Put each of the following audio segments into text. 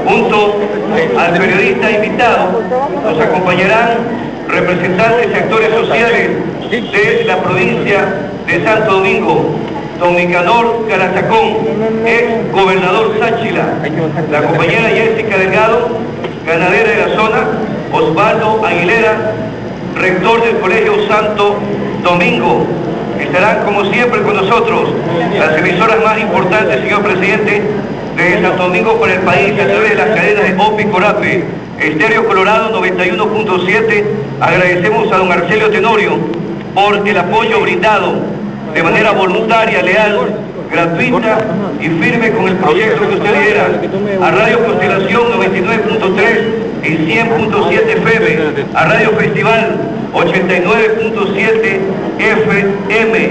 Junto al periodista invitado nos acompañarán representantes de sectores sociales de la provincia de Santo Domingo, don Nicanor Calatacón, ex gobernador Sáchila, la compañera Jessica Delgado, ganadera de la zona, Osvaldo Aguilera, rector del Colegio Santo Domingo. Estarán como siempre con nosotros las emisoras más importantes, señor presidente, de Santo Domingo para el país a través de las cadenas de OPI Corape, Estéreo Colorado 91.7. Agradecemos a don Arcelio Tenorio por el apoyo brindado de manera voluntaria, leal, gratuita y firme con el proyecto que usted lidera. A Radio Constelación 99.3 y 100.7 FM, a Radio Festival 89.7 FM,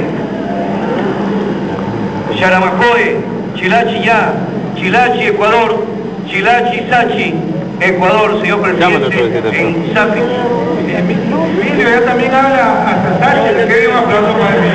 Charamacoe, Chilachi Ya, Chilachi Ecuador, Chilachi Sachi Ecuador, señor presidente, en Safi. Emilio ya también habla hasta Sachi, le quede un aplauso para el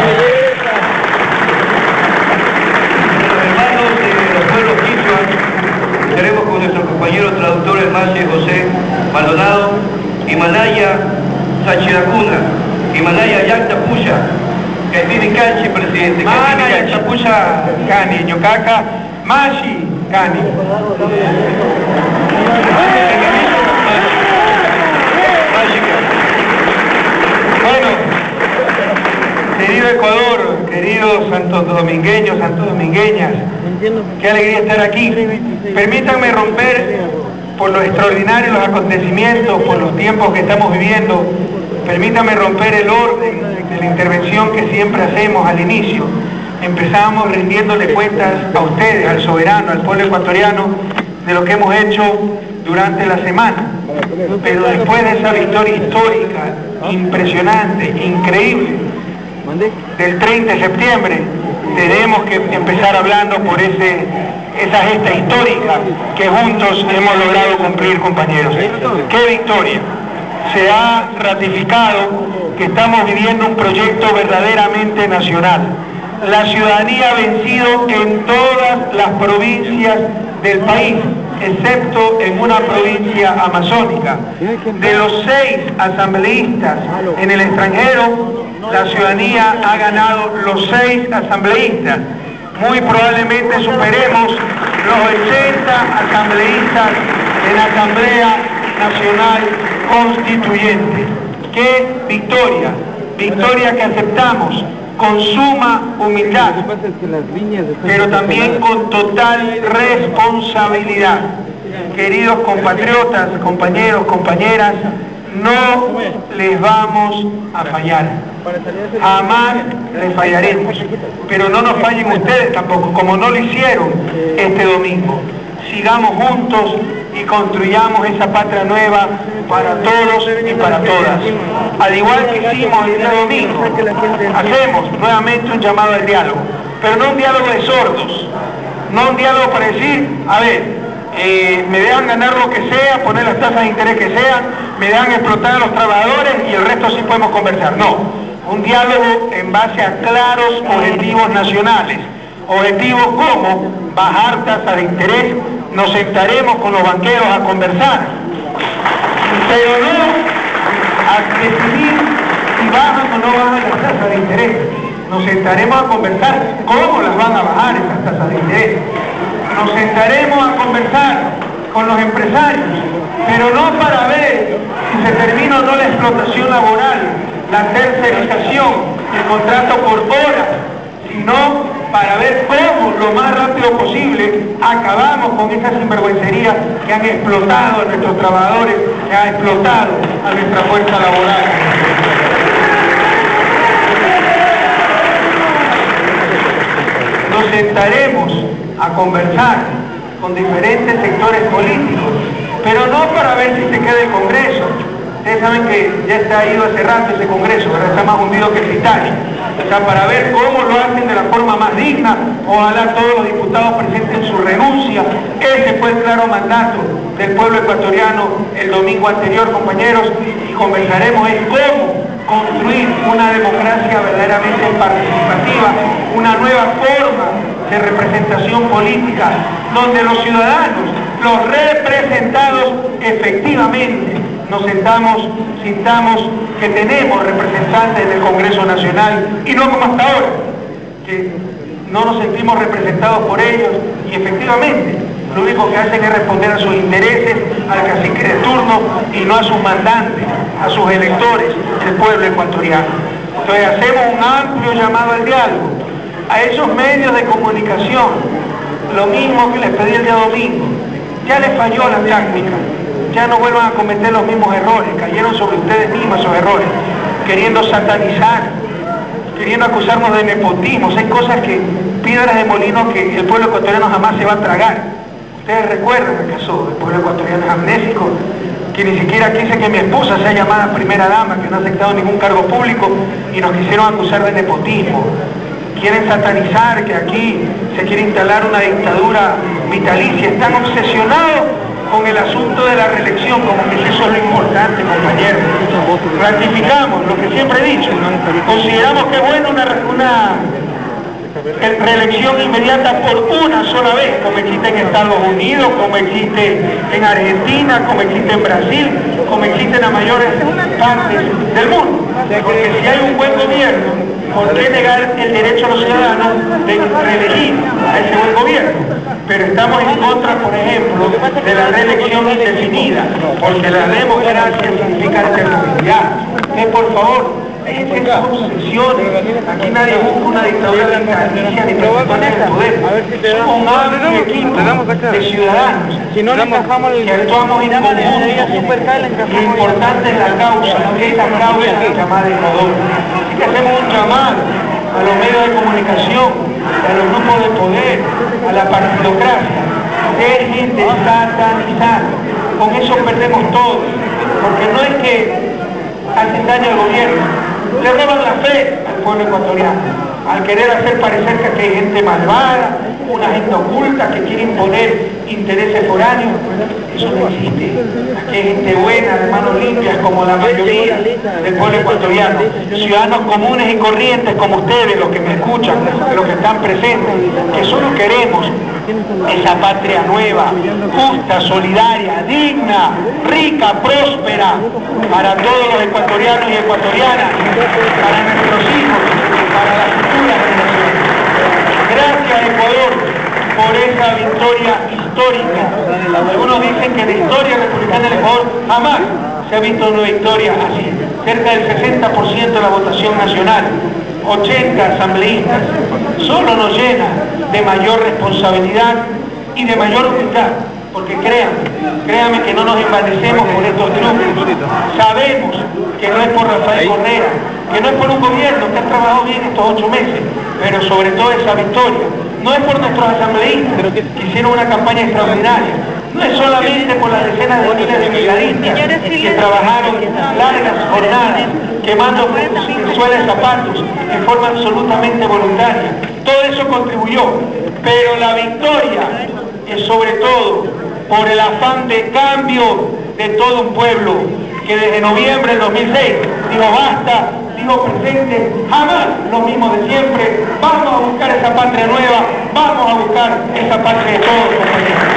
hermanos de los pueblos quichua, estaremos con nuestro compañero traductor el Mache José Maldonado, Imanaya Sachiracuna, Imanaya Yactapucha, Catini Cachi, presidente. Mana Yactapucha, Cani, Ñocaca, Machi, Cani. Bueno, querido Ecuador, queridos santodomingueños, santodomingueñas, qué alegría estar aquí. Permítanme romper por lo extraordinario, los acontecimientos, por los tiempos que estamos viviendo. Permítanme romper el orden de la intervención que siempre hacemos al inicio. Empezamos rindiéndole cuentas a ustedes, al soberano, al pueblo ecuatoriano, de lo que hemos hecho durante la semana. Pero después de esa victoria histórica, impresionante, increíble, del 30 de septiembre, tenemos que empezar hablando por esa gesta histórica que juntos hemos logrado cumplir, compañeros. ¡Qué victoria! Se ha ratificado que estamos viviendo un proyecto verdaderamente nacional. La ciudadanía ha vencido en todas las provincias del país, excepto en una provincia amazónica. De los 6 asambleístas en el extranjero, la ciudadanía ha ganado los 6 asambleístas. Muy probablemente superemos los 80 asambleístas en la Asamblea Nacional Constituyente. ¡Qué victoria! Victoria que aceptamos con suma humildad, pero también con total responsabilidad. Queridos compatriotas, compañeros, compañeras, no les vamos a fallar. Jamás les fallaremos. Pero no nos fallen ustedes tampoco, como no lo hicieron este domingo. Sigamos juntos y construyamos esa patria nueva para todos y para todas. Al igual que hicimos el día domingo, hacemos nuevamente un llamado al diálogo, pero no un diálogo de sordos, no un diálogo para decir, a ver, me dejan ganar lo que sea, poner las tasas de interés que sean, me dejan explotar a los trabajadores y el resto sí podemos conversar. No, un diálogo en base a claros objetivos nacionales, objetivos como bajar tasas de interés. Nos sentaremos con los banqueros a conversar, pero no a decidir si bajan o no bajan las tasas de interés. Nos sentaremos a conversar cómo las van a bajar esas tasas de interés. Nos sentaremos a conversar con los empresarios, pero no para ver si se termina o no la explotación laboral, la tercerización, el contrato por horas, sino para ver cómo lo más rápido posible acabamos con esa sinvergüencería que han explotado a nuestros trabajadores, que han explotado a nuestra fuerza laboral. Nos sentaremos a conversar con diferentes sectores políticos, pero no para ver si se queda el Congreso. Ustedes saben que ya está ido hace rato ese Congreso, ¿verdad? Está más hundido que el Titanic. O sea, para ver cómo lo hacen de la forma más digna, ojalá todos los diputados presenten su renuncia. Ese fue el claro mandato del pueblo ecuatoriano el domingo anterior, compañeros, y conversaremos en cómo construir una democracia verdaderamente participativa, una nueva forma de representación política, donde los ciudadanos los representados efectivamente nos sintamos que tenemos representantes en el Congreso Nacional y no como hasta ahora, que no nos sentimos representados por ellos y efectivamente lo único que hacen es responder a sus intereses, al cacique de turno y no a sus mandantes, a sus electores, el pueblo ecuatoriano. Entonces hacemos un amplio llamado al diálogo a esos medios de comunicación, lo mismo que les pedí el día domingo. Ya les falló la táctica, ya no vuelvan a cometer los mismos errores, cayeron sobre ustedes mismos esos errores, queriendo satanizar, queriendo acusarnos de nepotismo. Hay cosas que, piedras de molino que el pueblo ecuatoriano jamás se va a tragar. Ustedes recuerdan acaso, el pueblo ecuatoriano es amnésico, que ni siquiera quise que mi esposa sea llamada primera dama, que no ha aceptado ningún cargo público y nos quisieron acusar de nepotismo. Quieren satanizar que aquí se quiere instalar una dictadura vitalicia. Están obsesionados con el asunto de la reelección, como que eso es lo importante, compañeros. Ratificamos lo que siempre he dicho. Consideramos que es bueno una reelección inmediata por una sola vez, como existe en Estados Unidos, como existe en Argentina, como existe en Brasil, como existe en las mayores partes del mundo. Porque si hay un buen gobierno, ¿por qué negar el derecho a los ciudadanos de reelegir a ese buen gobierno? Pero estamos en contra, por ejemplo, de la reelección indefinida, porque la democracia significa alternabilidad. Por favor, dejen esas obsesiones. Aquí nadie busca una dictadura vitalicia ni preocuparse del poder. Somos un amplio equipo de ciudadanos que actuamos en conjunto. Lo importante es la causa, esa causa llamada Ecuador. Así que hacemos un llamado a los medios de comunicación, a los grupos de poder, a la partidocracia. Dejen de satanizar. Con eso perdemos todos. Porque no es que hacen daño al gobierno, le roban la fe al pueblo ecuatoriano, al querer hacer parecer que aquí hay gente malvada, una gente oculta que quiere imponer intereses foráneos. Eso no existe. Aquí hay gente buena, de manos limpias, como la mayoría del pueblo ecuatoriano, ciudadanos comunes y corrientes como ustedes, los que me escuchan, los que están presentes, que solo queremos esa patria nueva, justa, solidaria, digna, rica, próspera, para todos los ecuatorianos y ecuatorianas, para nuestros hijos, para las futuras generaciones. Gracias, Ecuador, por esa victoria histórica. Algunos dicen que la historia republicana del Ecuador jamás se ha visto una victoria así. Cerca del 60% de la votación nacional, 80 asambleístas, solo nos llena de mayor responsabilidad y de mayor humildad, porque créanme que no nos envanecemos por estos triunfos. Sabemos que no es por Rafael Correa, que no es por un gobierno que ha trabajado bien estos 8 meses, pero sobre todo esa victoria no es por nuestros asambleístas que hicieron una campaña extraordinaria, no es solamente por las decenas de miles de brigadistas que trabajaron largas jornadas, quemando sin suela de zapatos en forma absolutamente voluntaria. Todo eso contribuyó, pero la victoria es sobre todo por el afán de cambio de todo un pueblo que desde noviembre del 2006 dijo basta, dijo presente, jamás lo mismo de siempre. Vamos a buscar esa patria nueva, vamos a buscar esa patria de todos, compañeros.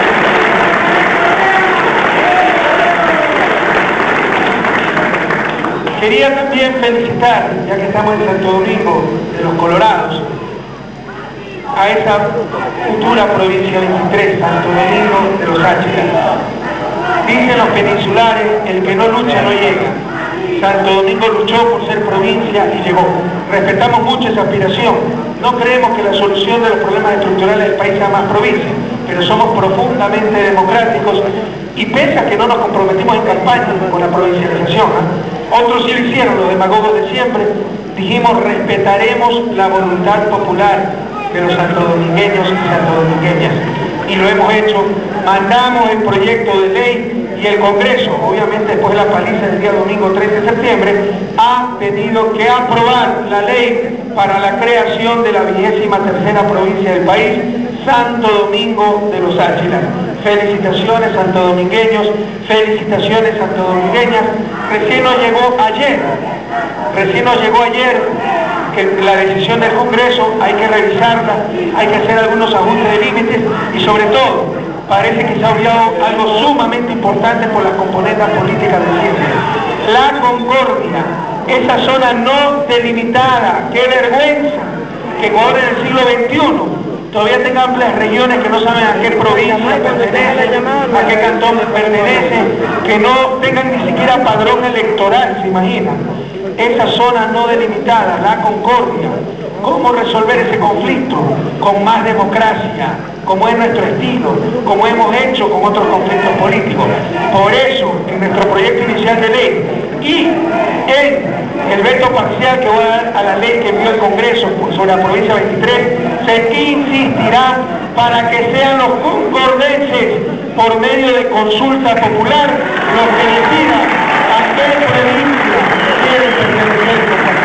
Quería también felicitar, ya que estamos en Santo Domingo de los Colorados, a esa futura provincia 23, Santo Domingo de los Áchilas. Dicen los peninsulares, el que no lucha no llega. Santo Domingo luchó por ser provincia y llegó. Respetamos mucho esa aspiración. No creemos que la solución de los problemas estructurales del país sea más provincia, pero somos profundamente democráticos y pese a que no nos comprometimos en campaña con la provincialización, otros sí lo hicieron, los demagogos de siempre, dijimos respetaremos la voluntad popular de los santodomingueños y santodomingueñas. Y lo hemos hecho, mandamos el proyecto de ley y el Congreso, obviamente después de la paliza del día domingo 13 de septiembre, ha tenido que aprobar la ley para la creación de la 23ª provincia del país, Santo Domingo de los Áchilas. Felicitaciones santodomingueños, felicitaciones santodomingueñas. Recién nos llegó ayer que la decisión del Congreso hay que revisarla, hay que hacer algunos ajustes de límites y sobre todo parece que se ha olvidado algo sumamente importante por las componentes políticas de siempre. La Concordia, esa zona no delimitada. ¡Qué vergüenza que Ecuador en el siglo XXI todavía tenga amplias regiones que no saben a qué provincia pertenece, a qué cantón pertenece, que no tengan ni siquiera padrón electoral, se imaginan? Esa zona no delimitada, la Concordia. ¿Cómo resolver ese conflicto? Con más democracia, como es nuestro estilo, como hemos hecho con otros conflictos políticos. Por eso, en nuestro proyecto inicial de ley y en el veto parcial que voy a dar a la ley que envió el Congreso sobre la provincia 23, se insistirá para que sean los concordenses, por medio de consulta popular, los que decidan a qué provincia quieren pertenecer.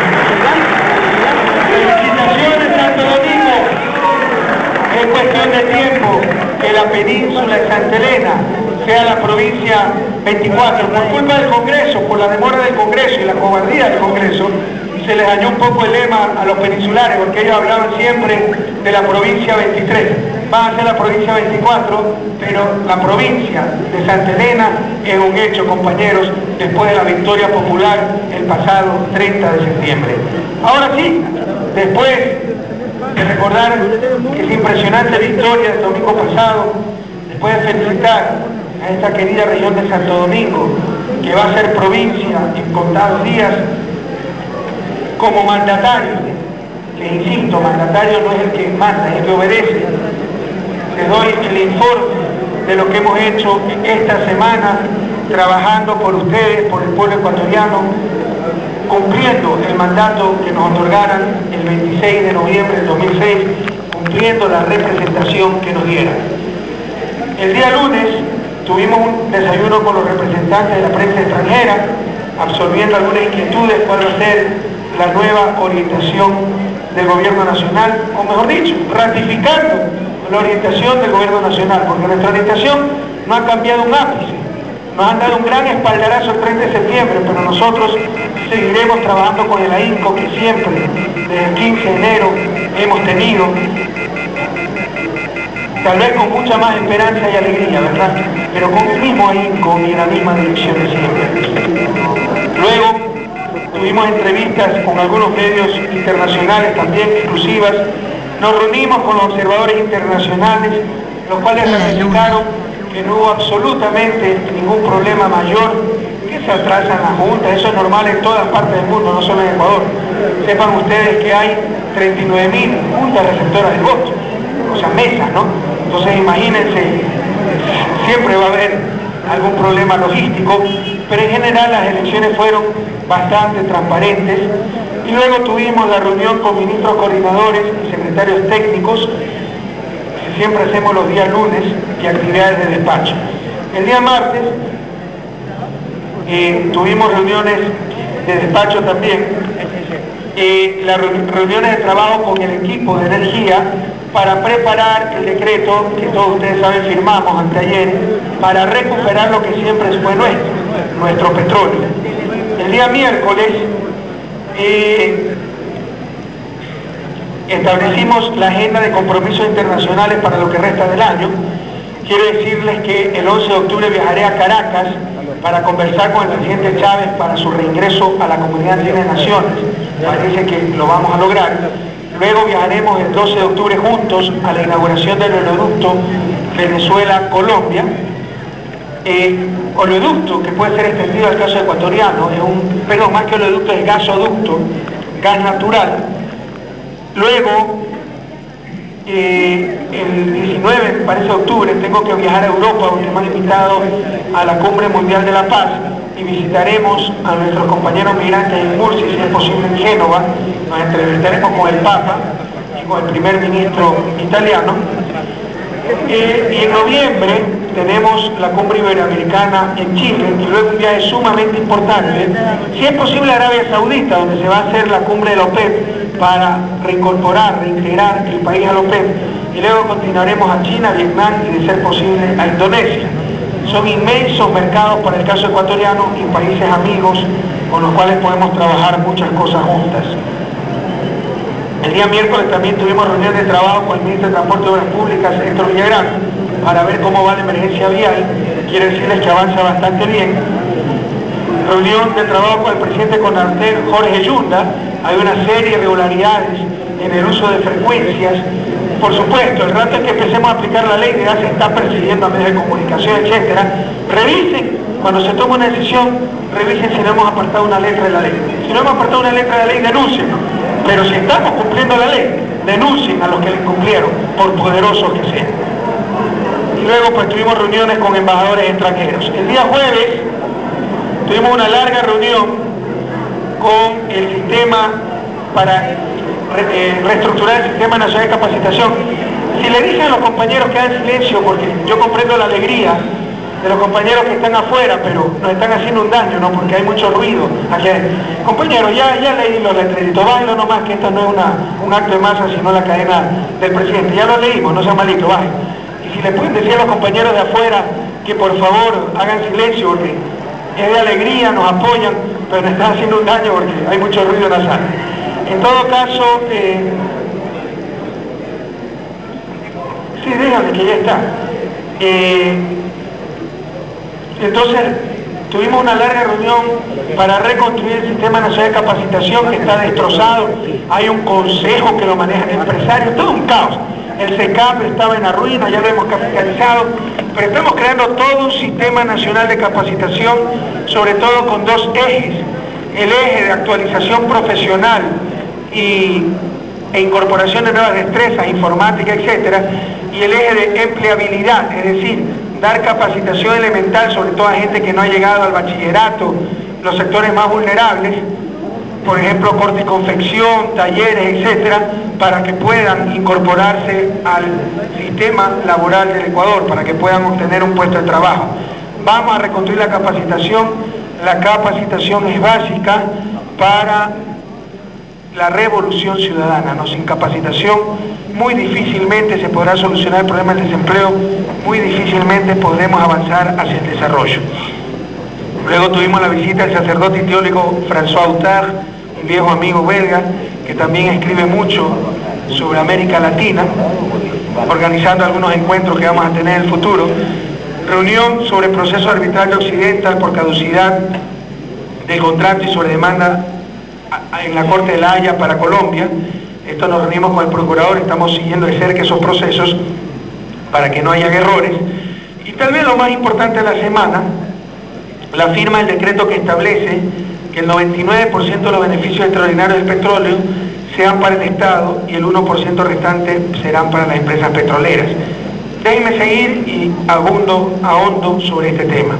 Felicitaciones, Santo Domingo. Es cuestión de tiempo que la península de Santa Elena sea la provincia 24. Por culpa del Congreso, por la demora del Congreso y la cobardía del Congreso, se les dañó un poco el lema a los peninsulares, porque ellos hablaban siempre de la provincia 23. Va a ser la provincia 24, pero la provincia de Santa Elena es un hecho, compañeros, después de la victoria popular el pasado 30 de septiembre. Ahora sí, después de recordar que es impresionante victoria del domingo pasado, después de felicitar a esta querida región de Santo Domingo, que va a ser provincia en contados días, como mandatario, que insisto, mandatario no es el que manda, es el que obedece, les doy el informe de lo que hemos hecho esta semana, trabajando por ustedes, por el pueblo ecuatoriano, cumpliendo el mandato que nos otorgaran el 26 de noviembre del 2006, cumpliendo la representación que nos dieran. El día lunes tuvimos un desayuno con los representantes de la prensa extranjera, absolviendo algunas inquietudes cuál va a ser la nueva orientación del gobierno nacional, o mejor dicho, ratificando la orientación del gobierno nacional, porque nuestra orientación no ha cambiado un ápice. Nos han dado un gran espaldarazo el 30 de septiembre, pero nosotros seguiremos trabajando con el ahínco que siempre, desde el 15 de enero, hemos tenido, tal vez con mucha más esperanza y alegría, ¿verdad? Pero con el mismo ahínco y en la misma dirección de siempre. Luego, tuvimos entrevistas con algunos medios internacionales también exclusivas. Nos reunimos con los observadores internacionales, los cuales ratificaron que no hubo absolutamente ningún problema mayor, que se atrasan las juntas. Eso es normal en todas partes del mundo, no solo en Ecuador. Sepan ustedes que hay 39.000 juntas receptoras del voto, o sea, mesas, ¿no? Entonces imagínense, siempre va a haber algún problema logístico, pero en general las elecciones fueron bastante transparentes. Y luego tuvimos la reunión con ministros coordinadores y secretarios técnicos, que siempre hacemos los días lunes, y actividades de despacho. El día martes tuvimos reuniones de despacho también, las reuniones de trabajo con el equipo de energía para preparar el decreto que todos ustedes saben firmamos anteayer para recuperar lo que siempre fue nuestro petróleo. El día miércoles establecimos la agenda de compromisos internacionales para lo que resta del año. Quiero decirles que el 11 de octubre viajaré a Caracas para conversar con el presidente Chávez para su reingreso a la Comunidad Andina de Naciones. Parece que lo vamos a lograr. Luego viajaremos el 12 de octubre juntos a la inauguración del oleoducto Venezuela-Colombia. Oleoducto que puede ser extendido al caso ecuatoriano, más que oleoducto es gasoducto, gas natural. Luego, el 19, me parece, de octubre, tengo que viajar a Europa, donde me han invitado a la Cumbre Mundial de la Paz, y visitaremos a nuestros compañeros migrantes en Murcia, si es posible en Génova. Nos entrevistaremos con el Papa y con el primer ministro italiano. Y en noviembre tenemos la Cumbre Iberoamericana en Chile, y luego un viaje sumamente importante, si es posible, a Arabia Saudita, donde se va a hacer la cumbre de la OPEP para reintegrar el país a la OPEP, y luego continuaremos a China, Vietnam y, de ser posible, a Indonesia. Son inmensos mercados para el caso ecuatoriano y países amigos con los cuales podemos trabajar muchas cosas juntas. El día miércoles también tuvimos reunión de trabajo con el ministro de Transporte y Obras Públicas, Héctor Villagrán, para ver cómo va la emergencia vial. Quiero decirles que avanza bastante bien. Reunión de trabajo con el presidente Conartel, Jorge Yunda. Hay una serie de irregularidades en el uso de frecuencias. Por supuesto, el rato en que empecemos a aplicar la ley ya se está persiguiendo a medios de comunicación, etcétera. Revisen, cuando se toma una decisión, revisen si no hemos apartado una letra de la ley. Si no hemos apartado una letra de la ley, denuncien. Pero si estamos cumpliendo la ley, denuncien a los que la incumplieron, por poderosos que sean. Y luego pues tuvimos reuniones con embajadores extranjeros. El día jueves tuvimos una larga reunión con el sistema para reestructurar el Sistema Nacional de Capacitación. Si le dicen a los compañeros que hagan silencio, porque yo comprendo la alegría de los compañeros que están afuera, pero nos están haciendo un daño, ¿no? Porque hay mucho ruido aquí. Compañeros, ya leí los letreritos, bájenlo nomás, que esto no es un acto de masa, sino la cadena del presidente. Ya lo leímos, no sean malitos, bajen. Y si le pueden decir a los compañeros de afuera que por favor hagan silencio, porque es de alegría, nos apoyan, pero nos están haciendo un daño porque hay mucho ruido en la sala. En todo caso, sí, déjame que ya está. Entonces, tuvimos una larga reunión para reconstruir el Sistema Nacional de Capacitación que está destrozado. Hay un consejo que lo manejan empresarios, todo un caos. El SECAP estaba en la ruina, ya lo hemos capitalizado, pero estamos creando todo un Sistema Nacional de Capacitación, sobre todo con dos ejes. El eje de actualización profesional e incorporación de nuevas destrezas, informática, etcétera, y el eje de empleabilidad, es decir, dar capacitación elemental, sobre todo a gente que no ha llegado al bachillerato, los sectores más vulnerables, por ejemplo, corte y confección, talleres, etcétera, para que puedan incorporarse al sistema laboral del Ecuador, para que puedan obtener un puesto de trabajo. Vamos a reconstruir la capacitación es básica para la revolución ciudadana, ¿no? Sin capacitación muy difícilmente se podrá solucionar el problema del desempleo, muy difícilmente podremos avanzar hacia el desarrollo. Luego tuvimos la visita del sacerdote y teólogo François Autard, un viejo amigo belga, que también escribe mucho sobre América Latina, organizando algunos encuentros que vamos a tener en el futuro. Reunión sobre el proceso arbitral de Occidental por caducidad del contrato y sobre demanda en la Corte de la Haya para Colombia. Esto nos reunimos con el procurador, estamos siguiendo de cerca esos procesos para que no haya errores. Y tal vez lo más importante de la semana, la firma del decreto que establece que el 99% de los beneficios extraordinarios del petróleo sean para el Estado y el 1% restante serán para las empresas petroleras. Déjenme seguir y ahondo sobre este tema.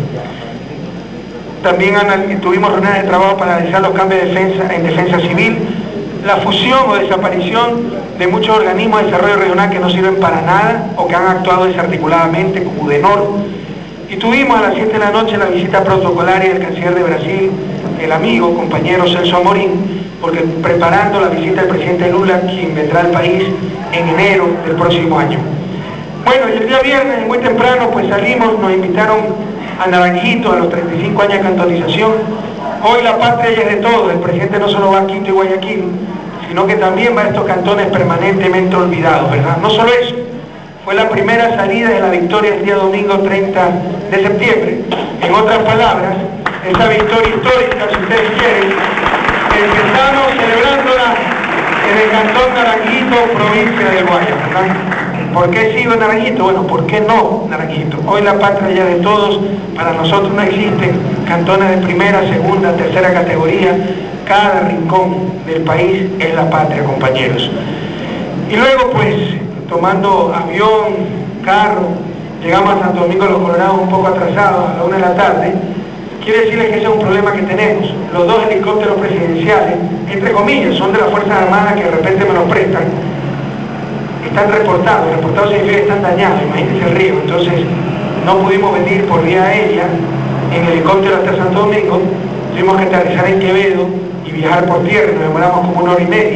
También tuvimos reuniones de trabajo para analizar los cambios en defensa civil, la fusión o desaparición de muchos organismos de desarrollo regional que no sirven para nada o que han actuado desarticuladamente, como UDENOR. Y tuvimos a las 7 de la noche la visita protocolaria del canciller de Brasil, el amigo, compañero Celso Amorín, porque preparando la visita del presidente Lula, quien vendrá al país en enero del próximo año. Bueno, y el día viernes, muy temprano, pues salimos, nos invitaron a Naranjito, a los 35 años de cantonización. Hoy la patria ya es de todos, el presidente no solo va a Quito y Guayaquil, sino que también va a estos cantones permanentemente olvidados, ¿verdad? No solo eso, fue la primera salida de la victoria el día domingo 30 de septiembre. En otras palabras, esa victoria histórica, si ustedes quieren, empezamos celebrándola en el cantón Naranjito, provincia del Guayas, ¿verdad? ¿Por qué sigo en Naranjito? Bueno, ¿por qué no Naranjito? Hoy la patria ya de todos, para nosotros no existen cantones de primera, segunda, tercera categoría, cada rincón del país es la patria, compañeros. Y luego pues, tomando avión, carro, llegamos a Santo Domingo de los Colorados un poco atrasados, a la 1 de la tarde. Quiero decirles que ese es un problema que tenemos. Los dos helicópteros presidenciales, entre comillas, son de las Fuerzas Armadas que de repente me los prestan, están reportados significa que están dañados, imagínense el río. Entonces no pudimos venir por vía aérea en helicóptero hasta Santo Domingo, tuvimos que aterrizar en Quevedo y viajar por tierra, nos demoramos como 1 hora y media.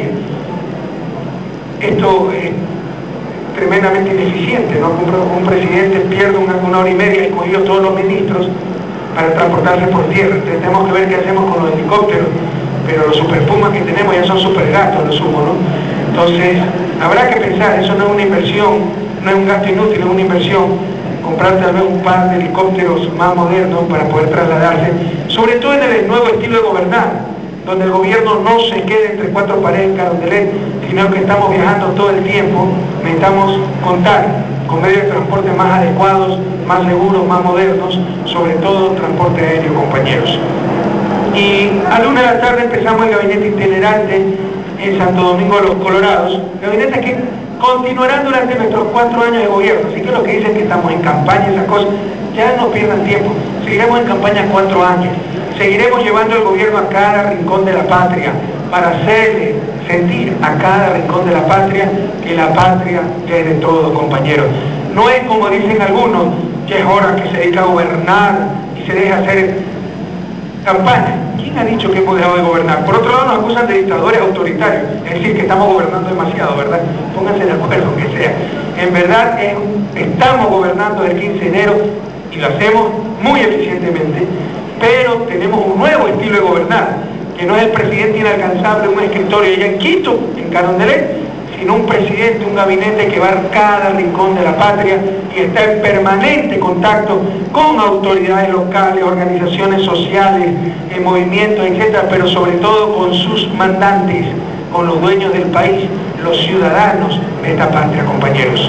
Esto es tremendamente ineficiente, ¿no? Un presidente pierde una hora y media, escogido todos los ministros para transportarse por tierra. Entonces tenemos que ver qué hacemos con los helicópteros, pero los superpumas que tenemos ya son super gatos, los sumo, ¿no? Entonces habrá que pensar, eso no es una inversión, no es un gasto inútil, es una inversión comprar tal vez un par de helicópteros más modernos para poder trasladarse, sobre todo en el nuevo estilo de gobernar, donde el gobierno no se quede entre cuatro paredes en Carondelet, sino que estamos viajando todo el tiempo. Necesitamos contar con medios de transporte más adecuados, más seguros, más modernos, sobre todo transporte aéreo, compañeros. Y a la 1 de la tarde empezamos el gabinete itinerante en Santo Domingo de los Colorados, gabinetes que continuarán durante nuestros 4 años de gobierno. Así que los que dicen que estamos en campaña y esas cosas, ya no pierdan tiempo. Seguiremos en campaña 4 años. Seguiremos llevando el gobierno a cada rincón de la patria para hacerle sentir a cada rincón de la patria que la patria es de todos, compañeros. No es como dicen algunos, que es hora que se dedica a gobernar y se deja hacer campaña. ¿Quién ha dicho que hemos dejado de gobernar? Por otro lado, nos acusan de dictadores autoritarios, es decir, que estamos gobernando demasiado, ¿verdad? Pónganse de acuerdo, que sea. En verdad, estamos gobernando el 15 de enero y lo hacemos muy eficientemente, pero tenemos un nuevo estilo de gobernar, que no es el presidente inalcanzable, un escritorio allá en Quito, en Carondelet, sino un presidente, un gabinete que va a cada rincón de la patria y está en permanente contacto con autoridades locales, organizaciones sociales, movimientos, etcétera, pero sobre todo con sus mandantes, con los dueños del país, los ciudadanos de esta patria, compañeros.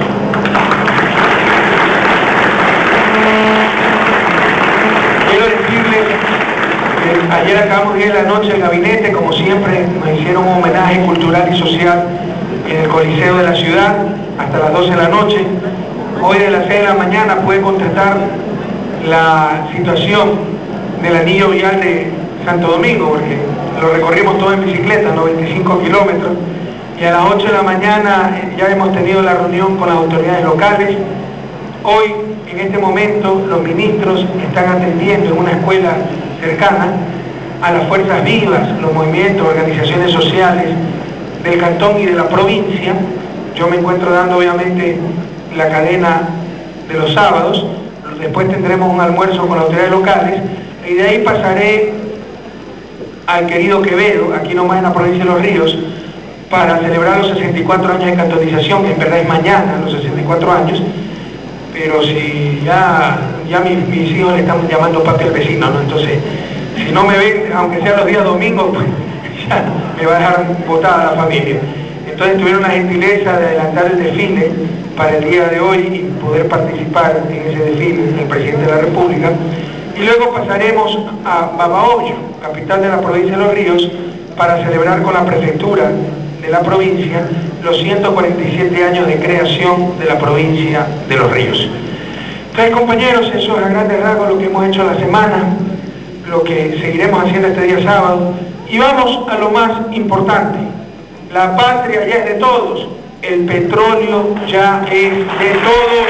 Quiero decirles que ayer acabamos de ir a la noche del gabinete, como siempre, nos hicieron un homenaje cultural y social en el Coliseo de la ciudad hasta las 12 de la noche. Hoy de las 6 de la mañana pude contratar la situación del anillo vial de Santo Domingo, porque lo recorrimos todo en bicicleta, 95 kilómetros, y a las 8 de la mañana ya hemos tenido la reunión con las autoridades locales. Hoy, en este momento, los ministros están atendiendo en una escuela cercana a las fuerzas vivas, los movimientos, organizaciones sociales del cantón y de la provincia. Yo me encuentro dando obviamente la cadena de los sábados, después tendremos un almuerzo con las autoridades locales y de ahí pasaré al querido Quevedo, aquí nomás en la provincia de Los Ríos, para celebrar los 64 años de cantonización, que en verdad es mañana, los 64 años, pero si ya mis hijos le están llamando papi al vecino, ¿no? Entonces, si no me ven, aunque sea los días domingos, pues ya me va a dejar botada la familia. Entonces tuvieron la gentileza de adelantar el desfile para el día de hoy y poder participar en ese desfile el presidente de la República. Y luego pasaremos a Babahoyo, capital de la provincia de Los Ríos, para celebrar con la prefectura de la provincia los 147 años de creación de la provincia de Los Ríos. Entonces, compañeros, eso es a grandes rasgos lo que hemos hecho la semana, lo que seguiremos haciendo este día sábado. Y vamos a lo más importante. La patria ya es de todos, el petróleo ya es de todos.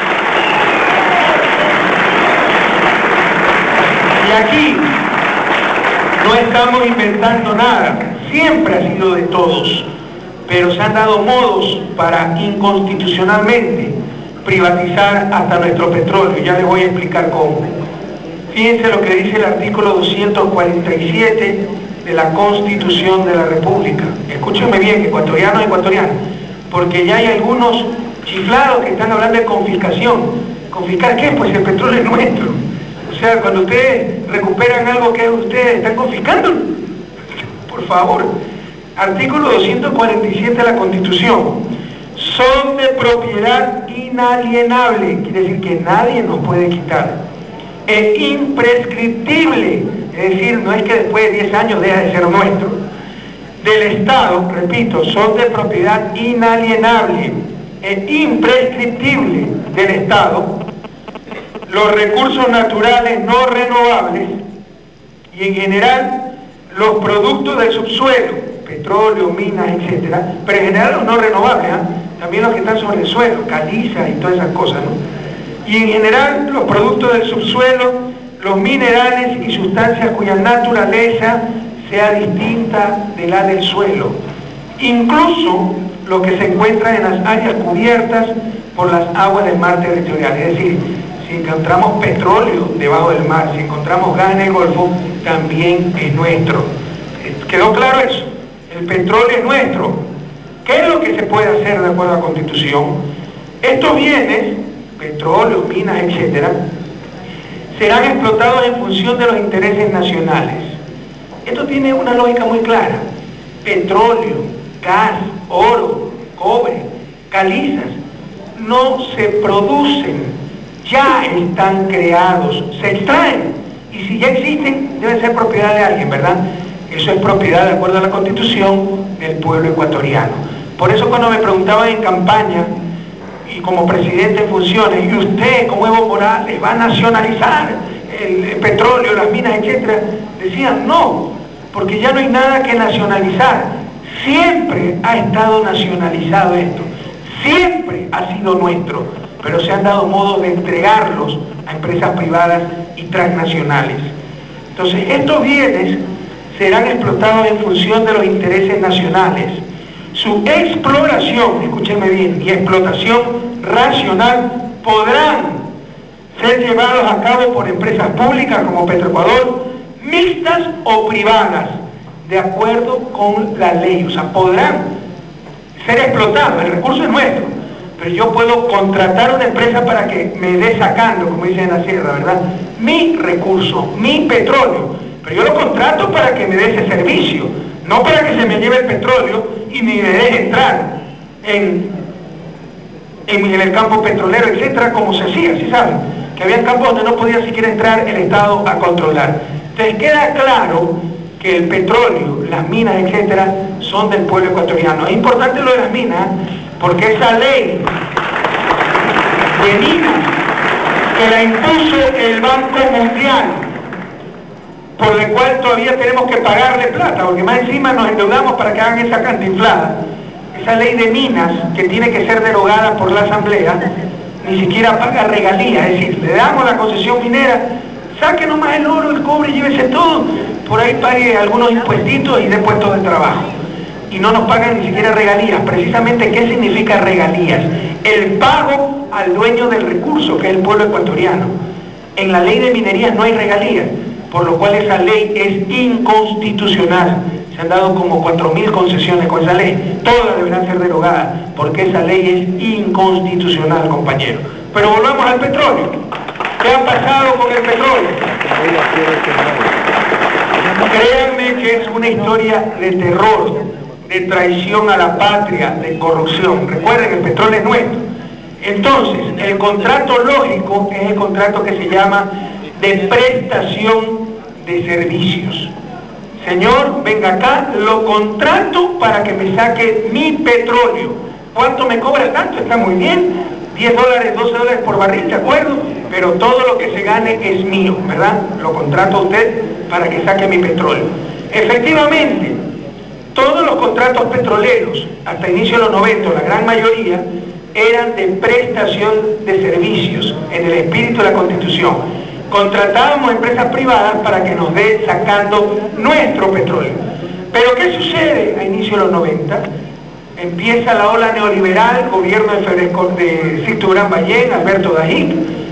Y aquí no estamos inventando nada, siempre ha sido de todos, pero se han dado modos para inconstitucionalmente privatizar hasta nuestro petróleo. Ya les voy a explicar cómo. Fíjense lo que dice el artículo 247 de la Constitución de la República. Escúchenme bien, ecuatorianos, porque ya hay algunos chiflados que están hablando de confiscación. ¿Confiscar qué? Pues el petróleo es nuestro. O sea, cuando ustedes recuperan algo que es de ustedes, están confiscándolo. Por favor. Artículo 247 de la Constitución. Son de propiedad inalienable, quiere decir que nadie nos puede quitar. Es imprescriptible, es decir, no es que después de 10 años deja de ser nuestro. Del Estado, repito, son de propiedad inalienable, es imprescriptible del Estado, los recursos naturales no renovables y en general los productos del subsuelo, petróleo, minas, etcétera, pero en general los no renovables, también los que están sobre el suelo, calizas y todas esas cosas, ¿no? Y en general los productos del subsuelo, los minerales y sustancias cuya naturaleza sea distinta de la del suelo, incluso lo que se encuentra en las áreas cubiertas por las aguas del mar territorial. Es decir, si encontramos petróleo debajo del mar, si encontramos gas en el Golfo, también es nuestro. ¿Quedó claro eso? El petróleo es nuestro. ¿Qué es lo que se puede hacer de acuerdo a la Constitución? Estos bienes petróleo, minas, etcétera, serán explotados en función de los intereses nacionales. Esto tiene una lógica muy clara. Petróleo, gas, oro, cobre, calizas, no se producen, ya están creados, se extraen, y si ya existen, deben ser propiedad de alguien, ¿verdad? Eso es propiedad, de acuerdo a la Constitución, del pueblo ecuatoriano. Por eso cuando me preguntaban en campaña, y como presidente en funciones, ¿y usted, como Evo Morales, va a nacionalizar el petróleo, las minas, etcétera? Decían, no, porque ya no hay nada que nacionalizar. Siempre ha estado nacionalizado esto, siempre ha sido nuestro, pero se han dado modos de entregarlos a empresas privadas y transnacionales. Entonces, estos bienes serán explotados en función de los intereses nacionales. Su exploración, escúchenme bien, y explotación racional podrán ser llevados a cabo por empresas públicas como Petroecuador, mixtas o privadas, de acuerdo con la ley. O sea, podrán ser explotados, el recurso es nuestro, pero yo puedo contratar una empresa para que me dé sacando, como dicen en la sierra, ¿verdad? Mi recurso, mi petróleo, pero yo lo contrato para que me dé ese servicio, no para que se me lleve el petróleo y me deje entrar en el campo petrolero, etcétera, como se hacía, ¿sí saben? Que había campos donde no podía siquiera entrar el Estado a controlar. Entonces queda claro que el petróleo, las minas, etcétera, son del pueblo ecuatoriano. Es importante lo de las minas, porque esa ley de minas que la impuso el Banco Mundial, por la cual todavía tenemos que pagarle plata, porque más encima nos endeudamos para que hagan esa cantinflada. Esa ley de minas, que tiene que ser derogada por la Asamblea, ni siquiera paga regalías, es decir, le damos la concesión minera, saque nomás el oro, el cobre, llévese todo, por ahí pague algunos impuestitos y dé puestos de trabajo. Y no nos pagan ni siquiera regalías. Precisamente, ¿qué significa regalías? El pago al dueño del recurso, que es el pueblo ecuatoriano. En la ley de minerías no hay regalías, por lo cual esa ley es inconstitucional. Se han dado como 4.000 concesiones con esa ley, todas deberán ser derogadas, porque esa ley es inconstitucional, compañero. Pero volvamos al petróleo. ¿Qué ha pasado con el petróleo? Créanme que es una historia de terror, de traición a la patria, de corrupción. Recuerden, el petróleo es nuestro. Entonces, el contrato lógico es el contrato que se llama de prestación de servicios. Señor, venga acá, lo contrato para que me saque mi petróleo. ¿Cuánto me cobra? Tanto, está muy bien. 10 dólares, 12 dólares por barril, ¿de acuerdo? Pero todo lo que se gane es mío, ¿verdad? Lo contrato a usted para que saque mi petróleo. Efectivamente, todos los contratos petroleros, hasta inicio de los 90, la gran mayoría, eran de prestación de servicios, en el espíritu de la Constitución. Contratábamos empresas privadas para que nos dé sacando nuestro petróleo. Pero ¿qué sucede a inicio de los 90? Empieza la ola neoliberal, gobierno de Sixto Durán Ballén, Alberto Dajic,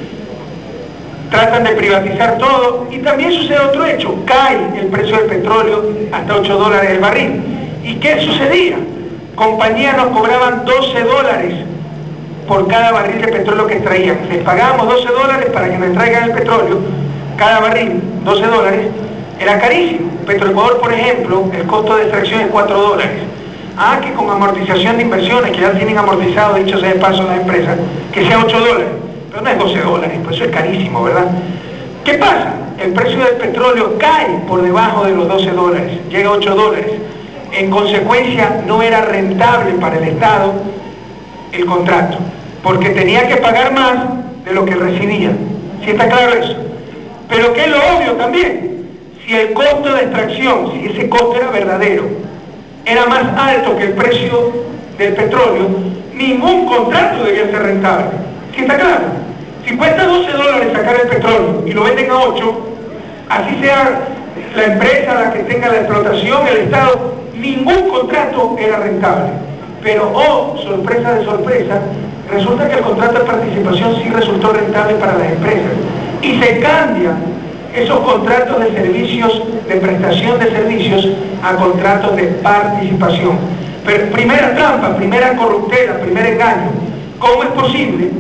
tratan de privatizar todo, y también sucede otro hecho, cae el precio del petróleo hasta 8 dólares el barril. ¿Y qué sucedía? Compañías nos cobraban 12 dólares por cada barril de petróleo que extraían. Les pagábamos 12 dólares para que nos traigan el petróleo, cada barril, 12 dólares, era carísimo. Petroecuador, por ejemplo, el costo de extracción es 4 dólares. Ah, que con amortización de inversiones, que ya tienen amortizado, dicho sea de paso, las empresas, que sea 8 dólares. Pero no es 12 dólares, pues eso es carísimo, ¿verdad? ¿Qué pasa? El precio del petróleo cae por debajo de los 12 dólares, llega a 8 dólares. En consecuencia, no era rentable para el Estado el contrato, porque tenía que pagar más de lo que recibía. ¿Sí está claro eso? Pero ¿qué es lo obvio también? Si el costo de extracción, si ese costo era verdadero, era más alto que el precio del petróleo, ningún contrato debía ser rentable. ¿Sí está claro? Si cuesta 12 dólares sacar el petróleo y lo venden a 8, así sea la empresa la que tenga la explotación, el Estado, ningún contrato era rentable. Pero, oh, sorpresa de sorpresa, resulta que el contrato de participación sí resultó rentable para las empresas. Y se cambian esos contratos de servicios, de prestación de servicios, a contratos de participación. Pero primera trampa, primera corruptela, primer engaño. ¿Cómo es posible,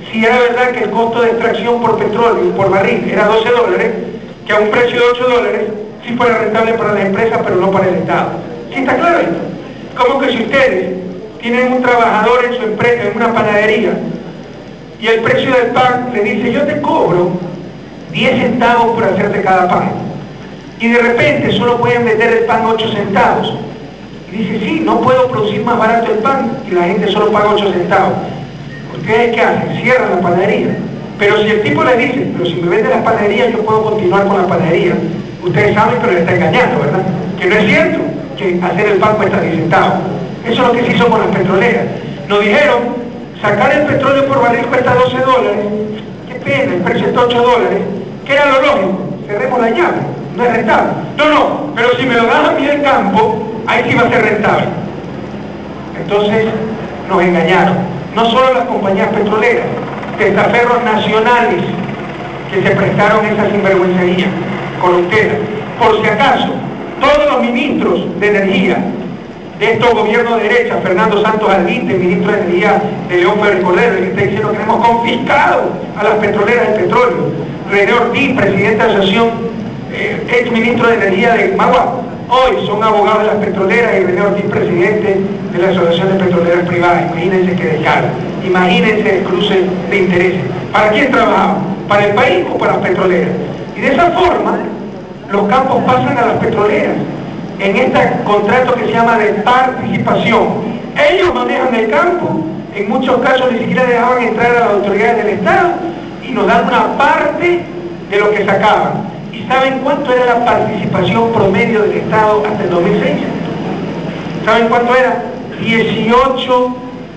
si era verdad que el costo de extracción por petróleo, por barril, era $12, que a un precio de $8 sí fuera rentable para la empresa, pero no para el Estado. ¿Sí está claro esto? Como que si ustedes tienen un trabajador en su empresa, en una panadería, y el precio del pan le dice, yo te cobro 10 centavos por hacerte cada pan, y de repente solo pueden vender el pan 8 centavos, y dice, sí, no puedo producir más barato el pan, y la gente solo paga 8 centavos. ¿Ustedes qué hacen? Cierran la panadería. Pero si el tipo les dice, pero si me venden las panaderías, yo puedo continuar con la panadería, ustedes saben, pero le está engañando, ¿verdad? Que no es cierto que hacer el pan cuesta 10 centavos. Eso es lo que se hizo con las petroleras. Nos dijeron, sacar el petróleo por barril cuesta $12. Qué pena, el precio está $8. ¿Qué era lo lógico? Cerremos la llave, no es rentable. No, pero si me lo das a mí el campo, ahí sí va a ser rentable. Entonces, nos engañaron. No solo las compañías petroleras, testaferros nacionales que se prestaron esa sinvergüencería corruptera. Por si acaso, todos los ministros de energía de estos gobiernos de derecha, Fernando Santos Alvite, ministro de Energía de León Febres Cordero, el que está diciendo que hemos confiscado a las petroleras de petróleo, René Ortiz, presidente de la asociación, ex ministro de Energía de Magua, hoy son abogados de las petroleras, y René Ortiz, presidente de la Asociación de Petroleras Privadas. Imagínense qué descaro, imagínense el cruce de intereses. ¿Para quién trabajaban? ¿Para el país o para las petroleras? Y de esa forma, los campos pasan a las petroleras, en este contrato que se llama de participación. Ellos manejan el campo, en muchos casos ni siquiera dejaban entrar a las autoridades del Estado, y nos dan una parte de lo que sacaban. ¿Y saben cuánto era la participación promedio del Estado hasta el 2006? ¿Saben cuánto era? 18%.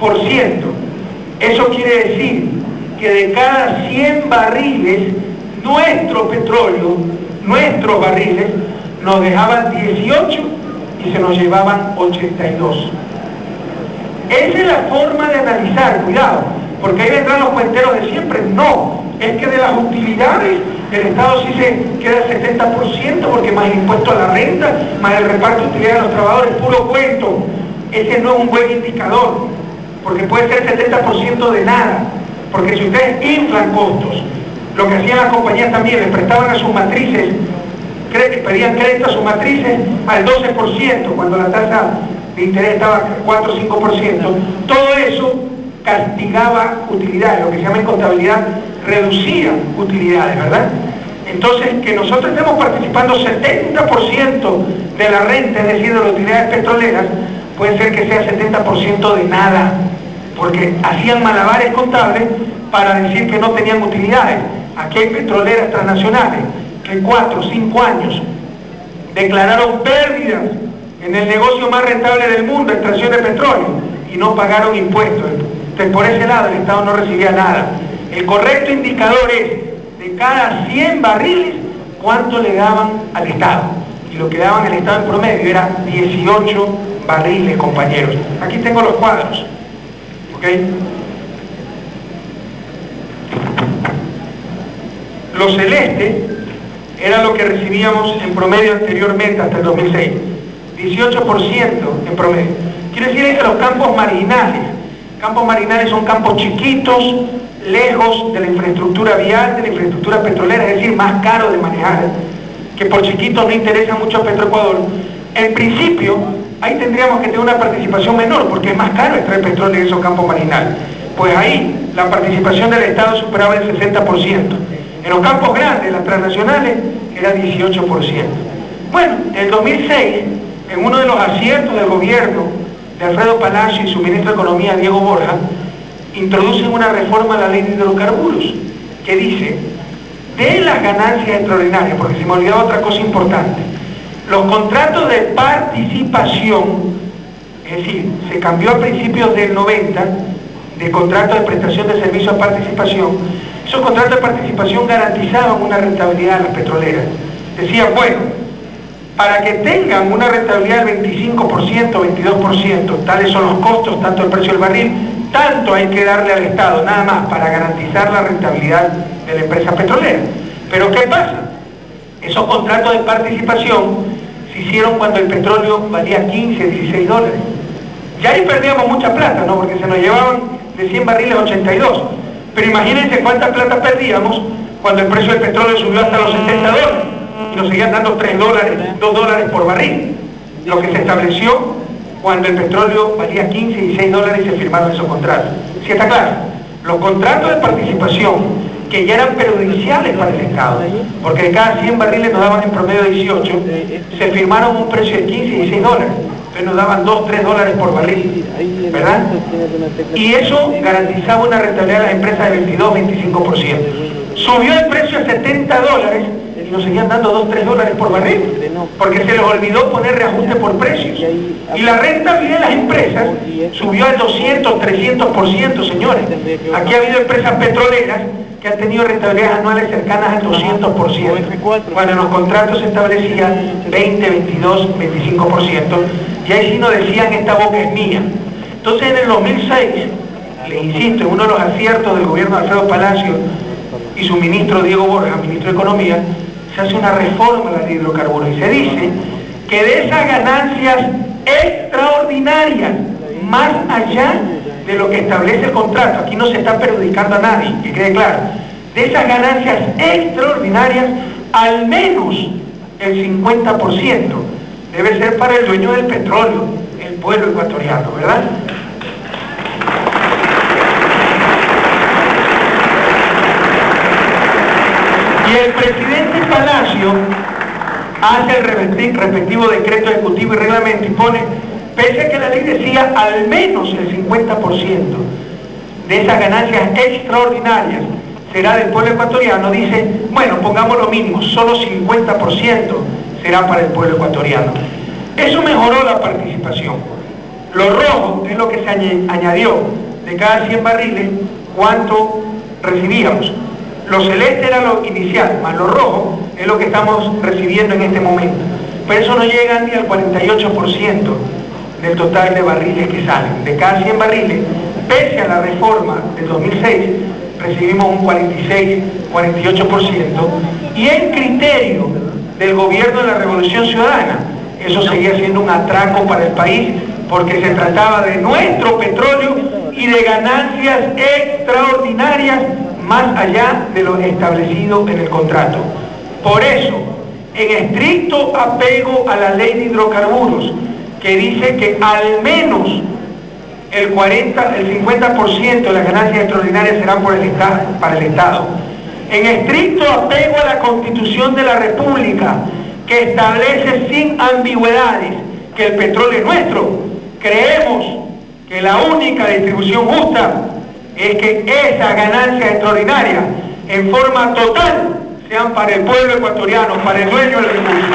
Eso quiere decir que de cada 100 barriles, nuestro petróleo, nuestros barriles, nos dejaban 18 y se nos llevaban 82. Esa es la forma de analizar, cuidado, porque ahí vendrán los cuenteros de siempre. No, es que de las utilidades el Estado sí se queda 70%, porque más el impuesto a la renta, más el reparto de utilidades a los trabajadores, puro cuento. Ese no es un buen indicador, porque puede ser 70% de nada, porque si ustedes inflan costos, lo que hacían las compañías también, les prestaban a sus matrices, pedían crédito a sus matrices al 12%, cuando la tasa de interés estaba 4 o 5%, todo eso castigaba utilidades, lo que se llama en contabilidad, reducía utilidades, ¿verdad? Entonces, que nosotros estemos participando 70% de la renta, es decir, de las utilidades petroleras, puede ser que sea 70% de nada, porque hacían malabares contables para decir que no tenían utilidades. Aquí hay petroleras transnacionales que en 4 o 5 años declararon pérdidas en el negocio más rentable del mundo, extracción de petróleo, y no pagaron impuestos. Entonces, por ese lado el Estado no recibía nada. El correcto indicador es, de cada 100 barriles, cuánto le daban al Estado. Y lo que daban al Estado en promedio era 18 barriles, compañeros. Aquí tengo los cuadros. ¿Ok? Lo celeste era lo que recibíamos en promedio anteriormente hasta el 2006. 18% en promedio. Quiere decir que los campos marginales son campos chiquitos, lejos de la infraestructura vial, de la infraestructura petrolera, es decir, más caro de manejar, que por chiquitos no interesa mucho a Petroecuador. En principio, ahí tendríamos que tener una participación menor, porque es más caro extraer petróleo en esos campos marginales. Pues ahí la participación del Estado superaba el 60%. En los campos grandes, las transnacionales, era 18%. Bueno, en el 2006, en uno de los aciertos del gobierno de Alfredo Palacio y su ministro de Economía, Diego Borja, introducen una reforma a la ley de hidrocarburos, que dice, de las ganancias extraordinarias, porque se me olvidaba otra cosa importante, los contratos de participación, es decir, se cambió a principios del 90, de contratos de prestación de servicios a participación. Esos contratos de participación garantizaban una rentabilidad a las petroleras. Decían, bueno, para que tengan una rentabilidad del 25%, 22%, tales son los costos, tanto el precio del barril, tanto hay que darle al Estado, nada más, para garantizar la rentabilidad de la empresa petrolera. Pero ¿qué pasa? Esos contratos de participación se hicieron cuando el petróleo valía 15, 16 dólares. Ya ahí perdíamos mucha plata, ¿no? Porque se nos llevaban de 100 barriles 82. Pero imagínense cuánta plata perdíamos cuando el precio del petróleo subió hasta los $70 y nos seguían dando $3, $2 por barril, lo que se estableció cuando el petróleo valía 15 y $16 y se firmaron esos contratos. ¿Sí está claro? Los contratos de participación que ya eran perjudiciales para el Estado, porque de cada 100 barriles nos daban en promedio 18, se firmaron un precio de 15 y $16, entonces nos daban $2, $3 por barril, ¿verdad? Y eso garantizaba una rentabilidad de las empresas de 22-25%. Subió el precio a $70 y nos seguían dando $2, $3 por barril, porque se les olvidó poner reajuste por precios. Y la rentabilidad de las empresas subió al 200, 300%, señores. Aquí ha habido empresas petroleras que han tenido rentabilidades anuales cercanas al 200%, cuando en los contratos se establecía 20, 22, 25%, y ahí sí nos decían, esta boca es mía. Entonces en el 2006, le insisto, en uno de los aciertos del gobierno de Alfredo Palacio y su ministro Diego Borja, ministro de Economía, se hace una reforma a la ley de hidrocarburos y se dice que de esas ganancias extraordinarias, más allá de lo que establece el contrato, aquí no se está perjudicando a nadie, que quede claro, de esas ganancias extraordinarias, al menos el 50% debe ser para el dueño del petróleo, el pueblo ecuatoriano, ¿verdad? Y el presidente Palacio hace el respectivo decreto ejecutivo y reglamento y pone, pese a que la ley decía al menos el 50% de esas ganancias extraordinarias será del pueblo ecuatoriano, dice, bueno, pongamos lo mínimo, solo 50% será para el pueblo ecuatoriano. Eso mejoró la participación. Lo rojo es lo que se añadió de cada 100 barriles, cuánto recibíamos. Lo celeste era lo inicial, más lo rojo es lo que estamos recibiendo en este momento. Pero eso no llega ni al 48% del total de barriles que salen. De cada 100 barriles, pese a la reforma del 2006, recibimos un 46, 48%. Y en criterio del gobierno de la Revolución Ciudadana, eso seguía siendo un atraco para el país, porque se trataba de nuestro petróleo y de ganancias extraordinarias más allá de lo establecido en el contrato. Por eso, en estricto apego a la ley de hidrocarburos, que dice que al menos el 50% de las ganancias extraordinarias serán para el Estado, en estricto apego a la Constitución de la República, que establece sin ambigüedades que el petróleo es nuestro, creemos que la única distribución justa es que esas ganancias extraordinarias en forma total sean para el pueblo ecuatoriano, para el dueño del recurso.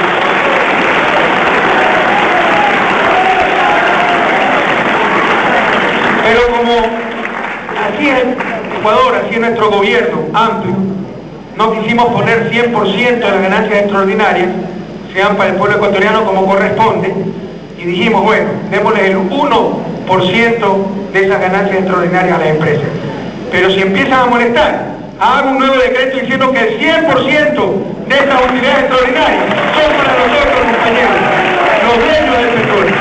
Pero como así es Ecuador, así es nuestro gobierno amplio, no quisimos poner 100% de las ganancias extraordinarias sean para el pueblo ecuatoriano como corresponde, y dijimos, bueno, démosle el 1% de esas ganancias extraordinarias a las empresas. Pero si empiezan a molestar, hagan un nuevo decreto diciendo que el 100% de esas utilidades extraordinarias son para nosotros, compañeros, los dueños del petróleo.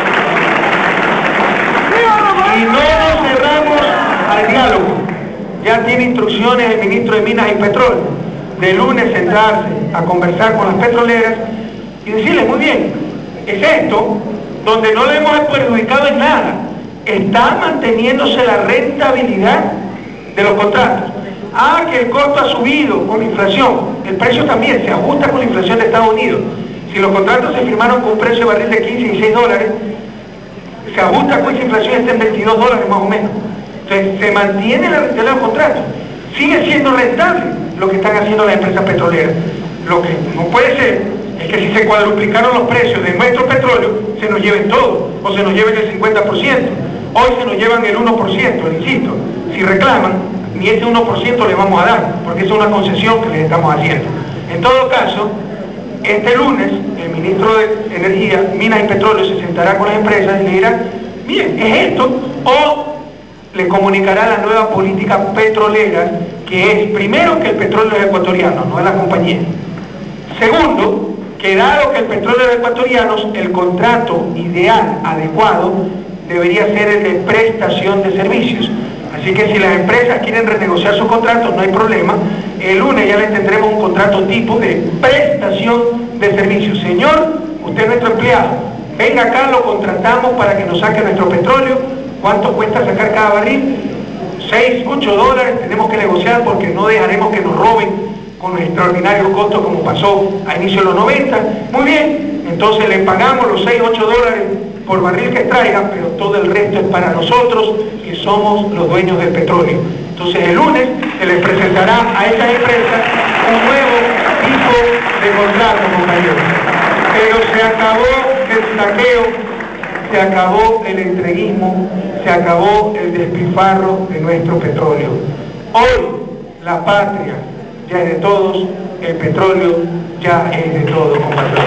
Y no nos cerramos al diálogo. Ya tiene instrucciones el ministro de Minas y Petróleo de lunes sentarse a conversar con las petroleras y decirles, muy bien, es esto donde no le hemos perjudicado en nada, está manteniéndose la rentabilidad de los contratos. Que el costo ha subido con la inflación, el precio también se ajusta con la inflación de Estados Unidos. Si los contratos se firmaron con un precio de barril de 15 y $16, se ajusta con esa inflación y está en $22 más o menos. Entonces se mantiene la rentabilidad de los contratos, sigue siendo rentable lo que están haciendo las empresas petroleras. Lo que no puede ser es que si se cuadruplicaron los precios de nuestro petróleo, se nos lleven todo, o se nos lleven el 50%. Hoy se nos llevan el 1%, insisto. Si reclaman, ni ese 1% les vamos a dar, porque es una concesión que les estamos haciendo. En todo caso, este lunes, el ministro de Energía, Minas y Petróleo se sentará con las empresas y le dirá, miren, es esto, o le comunicará la nueva política petrolera, que es, primero, que el petróleo es ecuatoriano, no es la compañía. Segundo, que dado que el petróleo es ecuatoriano, el contrato ideal, adecuado, debería ser el de prestación de servicios. Así que si las empresas quieren renegociar sus contratos, no hay problema. El lunes ya les tendremos un contrato tipo de prestación de servicios. Señor, usted es nuestro empleado, venga acá, lo contratamos para que nos saque nuestro petróleo. ¿Cuánto cuesta sacar cada barril? 6, 8 dólares, tenemos que negociar porque no dejaremos que nos roben con extraordinarios costos como pasó a inicio de los 90. Muy bien, entonces le pagamos los 6, 8 dólares por barril que extraiga, pero todo el resto es para nosotros, que somos los dueños del petróleo. Entonces el lunes se les presentará a estas empresas un nuevo tipo de contrato, compañeros. Pero se acabó el saqueo, se acabó el entreguismo, se acabó el despilfarro de nuestro petróleo. Hoy la patria ya es de todos, el petróleo ya es de todos, compañeros.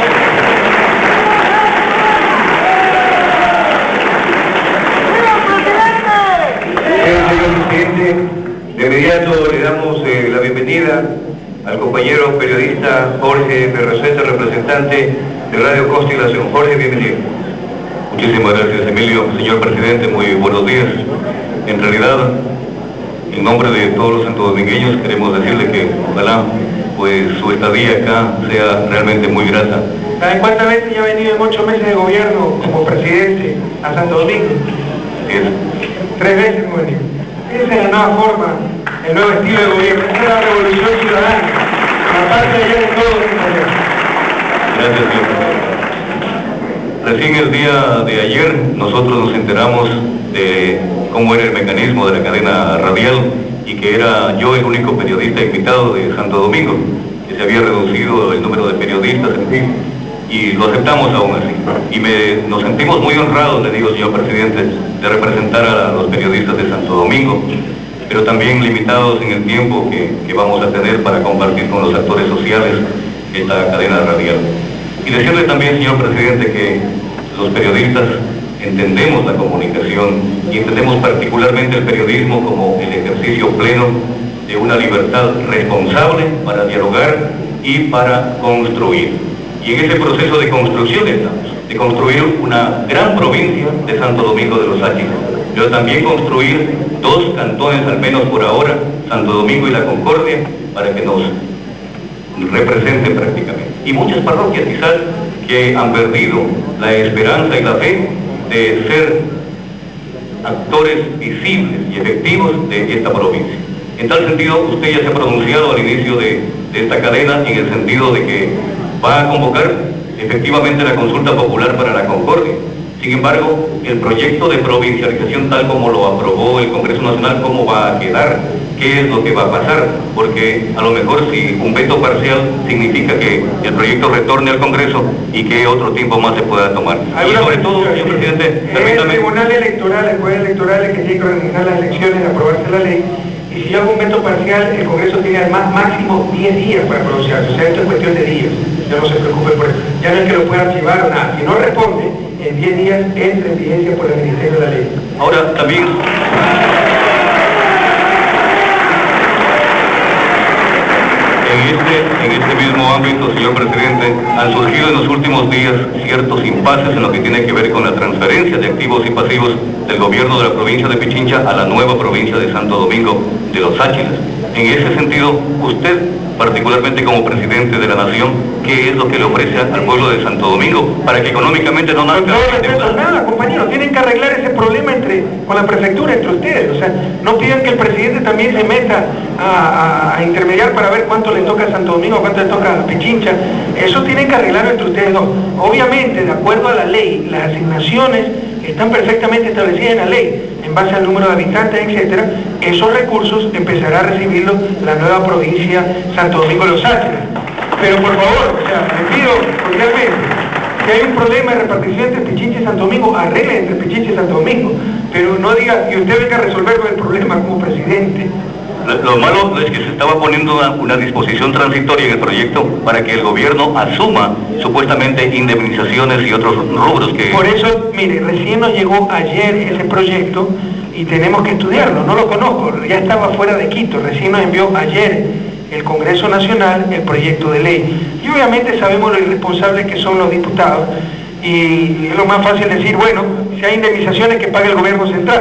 Señor presidente, de inmediato le damos la bienvenida al compañero periodista Jorge Berroseta, representante de Radio Constelación. Jorge, bienvenido. Muchísimas gracias, Emilio. Señor presidente, muy buenos días. En realidad, en nombre de todos los santodomingueños, queremos decirle que ojalá pues su estadía acá sea realmente muy grata. ¿Saben cuántas veces ya ha venido en 8 meses de gobierno como presidente a Santo Domingo? 3 veces hemos venido. Esa es la nueva forma, el nuevo estilo de gobierno. Esa es la revolución ciudadana. La patria ya de todos, compañeros. Gracias, señor presidente. Recién el día de ayer nosotros nos enteramos de cómo era el mecanismo de la cadena radial y que era yo el único periodista invitado de Santo Domingo, que se había reducido el número de periodistas, en fin, y lo aceptamos aún así. Y nos sentimos muy honrados, le digo, señor presidente, de representar a los periodistas de Santo Domingo, pero también limitados en el tiempo que vamos a tener para compartir con los actores sociales esta cadena radial. Y decirle también, señor presidente, que los periodistas entendemos la comunicación y entendemos particularmente el periodismo como el ejercicio pleno de una libertad responsable para dialogar y para construir. Y en ese proceso de construcción estamos, de construir una gran provincia de Santo Domingo de los Áchilas, pero también construir 2 cantones, al menos por ahora, Santo Domingo y La Concordia, para que nos representen prácticamente. Y muchas parroquias quizás que han perdido la esperanza y la fe de ser actores visibles y efectivos de esta provincia. En tal sentido, usted ya se ha pronunciado al inicio de esta cadena en el sentido de que va a convocar efectivamente la consulta popular para La Concordia. Sin embargo, el proyecto de provincialización tal como lo aprobó el Congreso Nacional, ¿cómo va a quedar? ¿Qué es lo que va a pasar? Porque a lo mejor si un veto parcial significa que el proyecto retorne al Congreso y que otro tiempo más se pueda tomar. Y sobre todo, señor presidente, permítame. El Tribunal Electoral, el juez electoral es que tiene que organizar las elecciones, aprobarse la ley, y si hay algún veto parcial, el Congreso tiene además máximo 10 días para pronunciarse. O sea, esto es cuestión de días. Ya no se preocupe por eso. Ya no es que lo pueda archivar o nada. Si no responde, en 10 días entra en vigencia por el Ministerio de la Ley. Ahora, también en este mismo ámbito, señor presidente, han surgido en los últimos días ciertos impases en lo que tiene que ver con la transferencia de activos y pasivos del gobierno de la provincia de Pichincha a la nueva provincia de Santo Domingo de los Áchilas. En ese sentido, usted, particularmente como presidente de la Nación, ¿qué es lo que le ofrece al pueblo de Santo Domingo para que económicamente no nazca? Con todo respeto, nada, compañero, tienen que arreglar ese problema con la prefectura, entre ustedes. O sea, no pidan que el presidente también se meta a intermediar para ver cuánto le toca a Santo Domingo, cuánto le toca a Pichincha. Eso tienen que arreglarlo entre ustedes dos. Obviamente, de acuerdo a la ley, las asignaciones están perfectamente establecidas en la ley, en base al número de habitantes, etcétera. Esos recursos empezará a recibirlos la nueva provincia Santo Domingo de los Áchilas. Pero por favor, o sea, les pido cordialmente, si hay un problema de repartición entre Pichincha y Santo Domingo, arregle entre Pichincha y Santo Domingo, pero no diga que usted venga a resolver el problema como presidente. Lo malo es que se estaba poniendo una disposición transitoria en el proyecto para que el gobierno asuma supuestamente indemnizaciones y otros rubros que... Por eso, mire, recién nos llegó ayer ese proyecto y tenemos que estudiarlo, no lo conozco, ya estaba fuera de Quito, recién nos envió ayer el Congreso Nacional el proyecto de ley. Y obviamente sabemos lo irresponsables que son los diputados y es lo más fácil decir, bueno, si hay indemnizaciones que pague el gobierno central.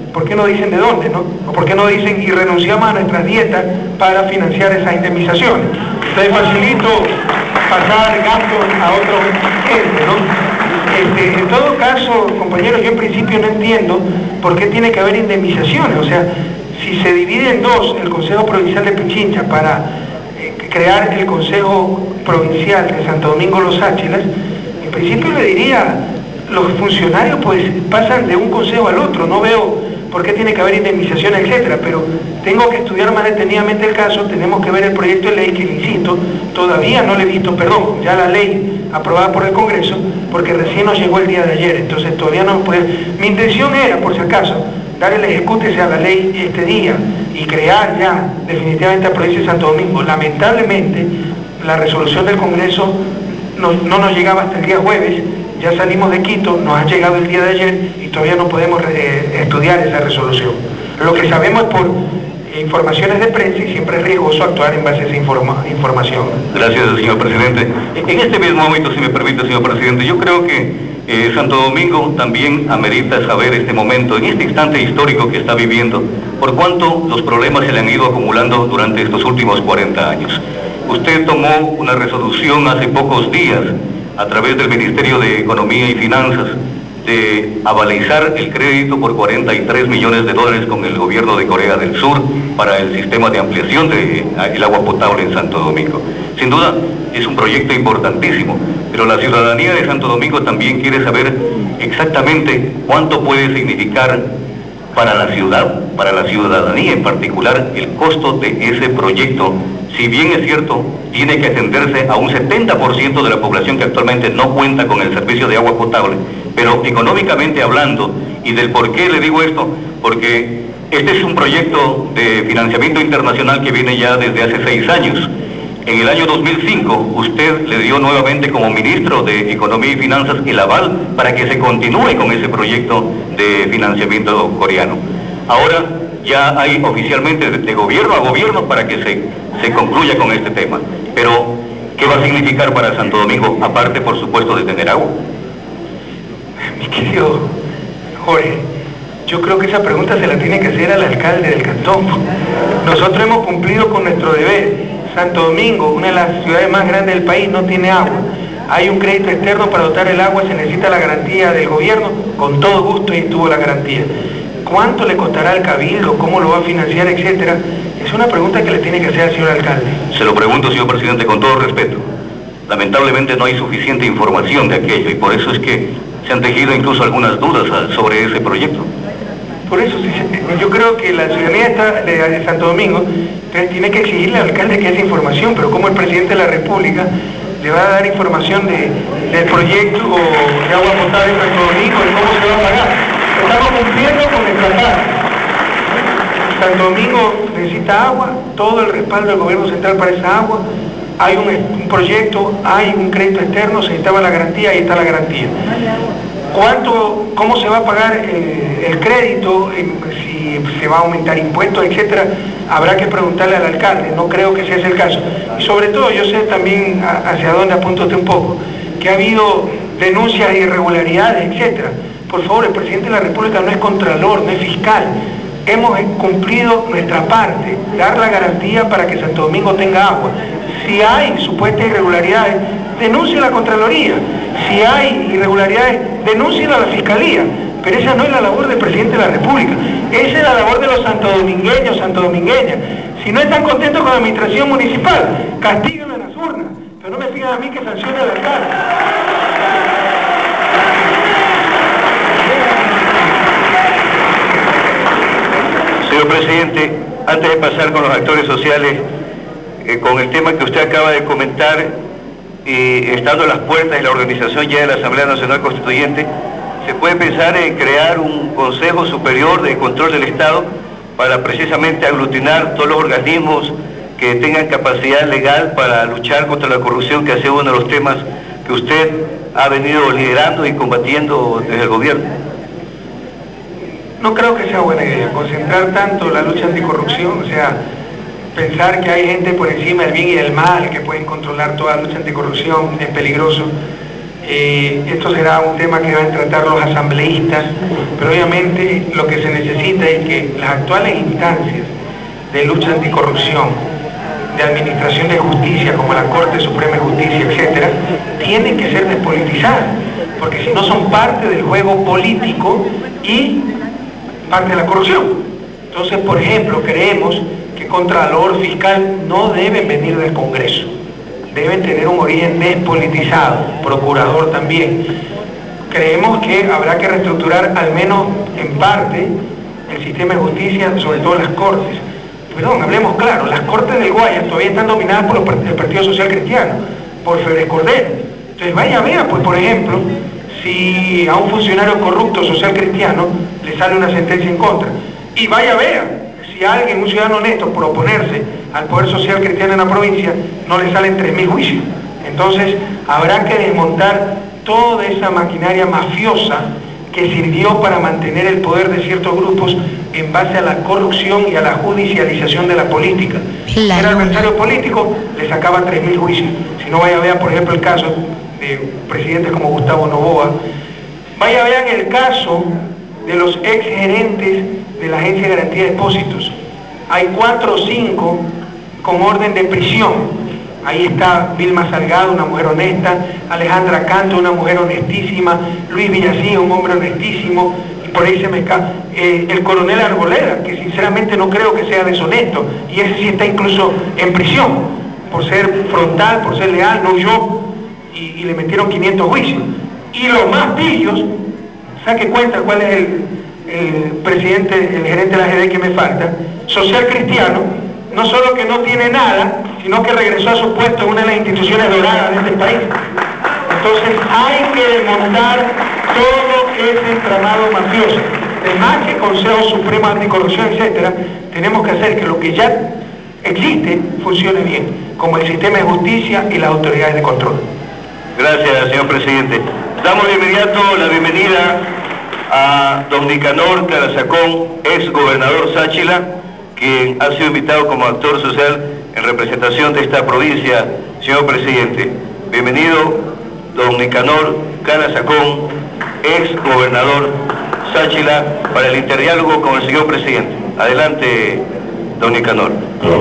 ¿por qué no dicen de dónde, no? ¿O por qué no dicen y renunciamos a nuestras dietas para financiar esas indemnizaciones? Entonces facilito pasar gastos a otros entes, ¿no? En todo caso, compañeros, yo en principio no entiendo por qué tiene que haber indemnizaciones. O sea, si se divide en dos el Consejo Provincial de Pichincha para crear el Consejo Provincial de Santo Domingo Los Áchilas, en principio le diría, los funcionarios pues pasan de un consejo al otro, no veo por qué tiene que haber indemnizaciones, etcétera, pero tengo que estudiar más detenidamente el caso, tenemos que ver el proyecto de ley que, insisto, todavía no le he visto, perdón, ya la ley aprobada por el Congreso, porque recién nos llegó el día de ayer, entonces todavía no puede. Mi intención era, por si acaso, dar el ejecútese a la ley este día y crear ya definitivamente a la provincia de Santo Domingo. Lamentablemente, la resolución del Congreso no nos llegaba hasta el día jueves, ya salimos de Quito, nos ha llegado el día de ayer y todavía no podemos estudiar esa resolución. Lo que sabemos es por informaciones de prensa y siempre es riesgoso actuar en base a esa información. Gracias, señor presidente. En este mismo ámbito, si me permite, señor presidente, yo creo que Santo Domingo también amerita saber este momento, en este instante histórico que está viviendo, por cuánto los problemas se le han ido acumulando durante estos últimos 40 años. Usted tomó una resolución hace pocos días a través del Ministerio de Economía y Finanzas de avalizar el crédito por 43 millones de dólares con el gobierno de Corea del Sur para el sistema de ampliación del agua potable en Santo Domingo. Sin duda, es un proyecto importantísimo, pero la ciudadanía de Santo Domingo también quiere saber exactamente cuánto puede significar para la ciudad, para la ciudadanía en particular, el costo de ese proyecto. Si bien es cierto, tiene que atenderse a un 70% de la población que actualmente no cuenta con el servicio de agua potable, pero económicamente hablando, y del por qué le digo esto, porque este es un proyecto de financiamiento internacional que viene ya desde hace 6 años. En el año 2005, usted le dio nuevamente como ministro de Economía y Finanzas el aval para que se continúe con ese proyecto de financiamiento coreano. Ahora ya hay oficialmente de gobierno a gobierno para que se concluya con este tema. Pero, ¿qué va a significar para Santo Domingo, aparte, por supuesto, de tener agua? Mi querido Jorge, yo creo que esa pregunta se la tiene que hacer al alcalde del cantón. Nosotros hemos cumplido con nuestro deber. Santo Domingo, una de las ciudades más grandes del país, no tiene agua. Hay un crédito externo para dotar el agua, se necesita la garantía del gobierno, con todo gusto y tuvo la garantía. ¿Cuánto le costará al cabildo? ¿Cómo lo va a financiar? Etcétera. Es una pregunta que le tiene que hacer al señor alcalde. Se lo pregunto, señor presidente, con todo respeto. Lamentablemente no hay suficiente información de aquello y por eso es que se han tejido incluso algunas dudas sobre ese proyecto. Por eso, yo creo que la ciudadanía de Santo Domingo tiene que exigirle al alcalde que esa información, pero como el presidente de la República le va a dar información del proyecto de agua potable en Santo Domingo, de cómo se va a pagar. Estamos cumpliendo con nuestra parte. Santo Domingo necesita agua, todo el respaldo del gobierno central para esa agua. Hay un proyecto, hay un crédito externo, se necesitaba la garantía, ahí está la garantía. ¿Cómo se va a pagar el crédito? Si se va a aumentar impuestos, etcétera, habrá que preguntarle al alcalde, no creo que ese es el caso. Y sobre todo, yo sé también hacia dónde apunta usted un poco, que ha habido denuncias de irregularidades, etcétera. Por favor, el presidente de la República no es contralor, no es fiscal. Hemos cumplido nuestra parte, dar la garantía para que Santo Domingo tenga agua. Si hay supuestas irregularidades, denuncie a la Contraloría. Si hay irregularidades, denúnciela a la Fiscalía. Pero esa no es la labor del presidente de la República. Esa es la labor de los santodomingueños, santodomingueñas. Si no están contentos con la administración municipal, castíguenlo en las urnas. Pero no me pidan a mí que sancione al alcalde. Señor presidente, antes de pasar con los actores sociales, con el tema que usted acaba de comentar, estando a las puertas de la organización ya de la Asamblea Nacional Constituyente, se puede pensar en crear un Consejo Superior de Control del Estado para precisamente aglutinar todos los organismos que tengan capacidad legal para luchar contra la corrupción, que ha sido uno de los temas que usted ha venido liderando y combatiendo desde el gobierno. No creo que sea buena idea concentrar tanto la lucha anticorrupción, o sea, pensar que hay gente por encima del bien y del mal que pueden controlar toda la lucha anticorrupción es peligroso. Esto será un tema que van a tratar los asambleístas, pero obviamente lo que se necesita es que las actuales instancias de lucha anticorrupción, de administración de justicia, como la Corte Suprema de Justicia, etcétera, tienen que ser despolitizadas, porque si no son parte del juego político y parte de la corrupción. Entonces, por ejemplo, creemos que Contralor, Fiscal no deben venir del Congreso, deben tener un origen despolitizado, Procurador también. Creemos que habrá que reestructurar al menos en parte el sistema de justicia, sobre todo las Cortes. Perdón, hablemos claro, las Cortes del Guayas todavía están dominadas por el Partido Social Cristiano, por Febres Cordero. Entonces vaya, vea, pues por ejemplo, si a un funcionario corrupto social cristiano le sale una sentencia en contra, y vaya, vea, si a alguien, un ciudadano honesto, por oponerse al Poder Social Cristiano en la provincia, no le salen 3.000 juicios. Entonces habrá que desmontar toda esa maquinaria mafiosa que sirvió para mantener el poder de ciertos grupos en base a la corrupción y a la judicialización de la política. Si era adversario político, le sacaba 3.000 juicios. Si no, vaya, vean por ejemplo el caso de presidentes como Gustavo Noboa. Vaya, vean el caso de los ex gerentes de la Agencia de Garantía de Depósitos. Hay 4 o 5 con orden de prisión. Ahí está Vilma Salgado, una mujer honesta, Alejandra Canto, una mujer honestísima, Luis Villasía, un hombre honestísimo, y por ahí se me escapa el coronel Arboleda, que sinceramente no creo que sea deshonesto, y ese sí está incluso en prisión, por ser frontal, por ser leal, no huyó, y le metieron 500 juicios. Y los más pillos, saque cuenta cuál es el presidente, el gerente de la AGD que me falta, social cristiano, no solo que no tiene nada, sino que regresó a su puesto en una de las instituciones doradas de este país. Entonces hay que desmontar todo ese entramado mafioso. Además que Consejo Supremo Anticorrupción, etcétera, tenemos que hacer que lo que ya existe funcione bien, como el sistema de justicia y las autoridades de control. Gracias, señor presidente. Damos de inmediato la bienvenida a don Nicanor Calasacón, ex gobernador Sáchila, quien ha sido invitado como actor social en representación de esta provincia. Señor presidente, bienvenido don Nicanor Calasacón, ex gobernador Sáchila, para el interdiálogo con el señor presidente. Adelante, don Nicanor.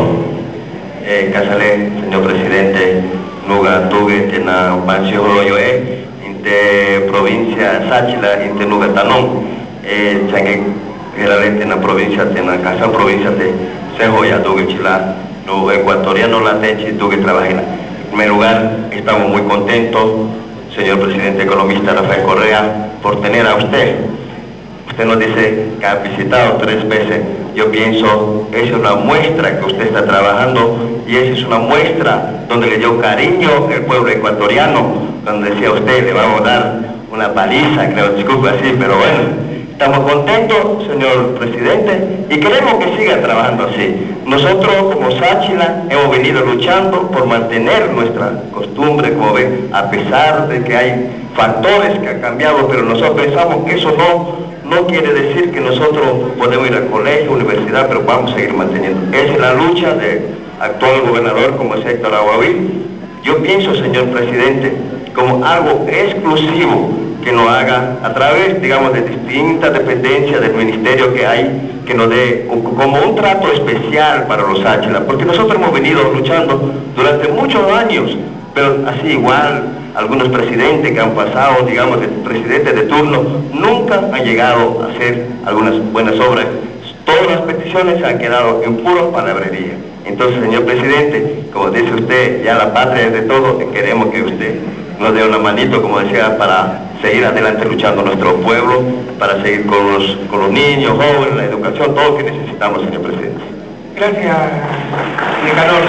Casale, señor presidente, nuga tuve tena pancio holoyoe, inte provincia Sáchila, inte nuga tanón, changue generalmente en la provincia, en la casa provincia de Sejoya, tuve chila, no ecuatoriano la techi, tuve trabajar. En primer lugar, estamos muy contentos, señor presidente economista Rafael Correa, por tener a usted. Usted nos dice que ha visitado 3 veces. Yo pienso, esa es una muestra que usted está trabajando y esa es una muestra donde le dio cariño el pueblo ecuatoriano, donde decía usted, le vamos a dar una paliza, creo, disculpe así, pero bueno. Estamos contentos, señor presidente, y queremos que siga trabajando así. Nosotros, como Sáchila, hemos venido luchando por mantener nuestra costumbre, como ven, a pesar de que hay factores que han cambiado, pero nosotros pensamos que eso no quiere decir que nosotros podemos ir al colegio, universidad, pero vamos a seguir manteniendo. Esa es la lucha del actual gobernador, como es Héctor Aguaví. Yo pienso, señor presidente, como algo exclusivo, que nos haga a través, digamos, de distintas dependencias del ministerio que hay, que nos dé como un trato especial para los Sáchila, porque nosotros hemos venido luchando durante muchos años, pero así igual, algunos presidentes que han pasado, digamos, de presidentes de turno, nunca han llegado a hacer algunas buenas obras. Todas las peticiones han quedado en pura palabrería. Entonces, señor presidente, como dice usted, ya la patria es de todos, queremos que usted nos dé una manito, como decía, para seguir adelante luchando nuestro pueblo, para seguir con los niños, jóvenes, la educación, todo lo que necesitamos, señor presidente. Gracias, Nicanor.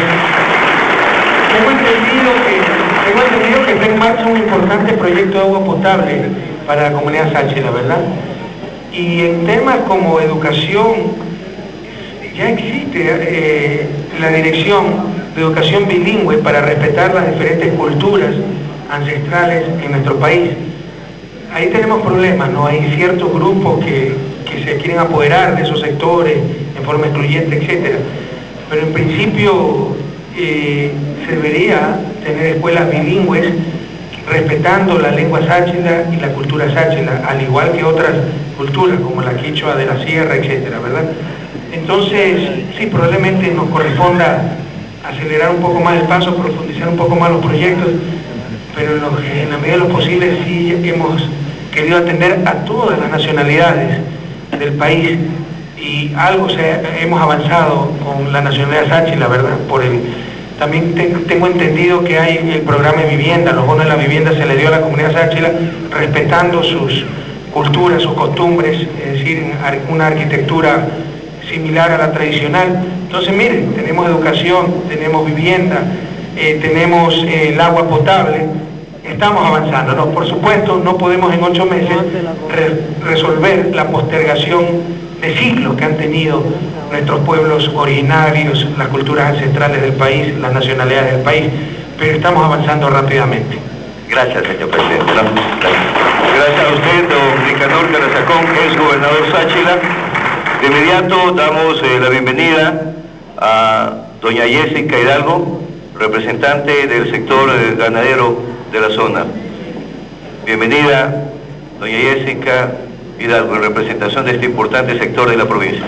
Tengo entendido que está en marcha un importante proyecto de agua potable para la comunidad Sáchila, ¿verdad? Y en temas como educación, ya existe la Dirección de Educación Bilingüe para respetar las diferentes culturas ancestrales en nuestro país. Ahí tenemos problemas, ¿no? Hay ciertos grupos que se quieren apoderar de esos sectores en forma excluyente, etcétera. Pero en principio se debería tener escuelas bilingües respetando la lengua sáchila y la cultura sáchila, al igual que otras culturas como la quichua de la sierra, etcétera, ¿verdad? Entonces, sí, probablemente nos corresponda acelerar un poco más el paso, profundizar un poco más los proyectos, pero en la medida de lo posible sí hemos querido atender a todas las nacionalidades del país y algo hemos avanzado con la nacionalidad sáchila, ¿verdad? También tengo entendido que hay el programa de vivienda, los bonos de la vivienda se le dio a la comunidad sáchila respetando sus culturas, sus costumbres, es decir, una arquitectura similar a la tradicional. Entonces, miren, tenemos educación, tenemos vivienda, tenemos el agua potable, estamos avanzando, ¿no? Por supuesto, no podemos en 8 meses resolver la postergación de siglos que han tenido nuestros pueblos originarios, las culturas ancestrales del país, las nacionalidades del país, pero estamos avanzando rápidamente. Gracias, señor presidente. ¿No? Gracias a usted, don Nicanor Carasacón, ex gobernador Sáchila. De inmediato damos la bienvenida a doña Jessica Hidalgo, representante del sector ganadero de la zona. Bienvenida, doña Jessica Hidalgo, en representación de este importante sector de la provincia.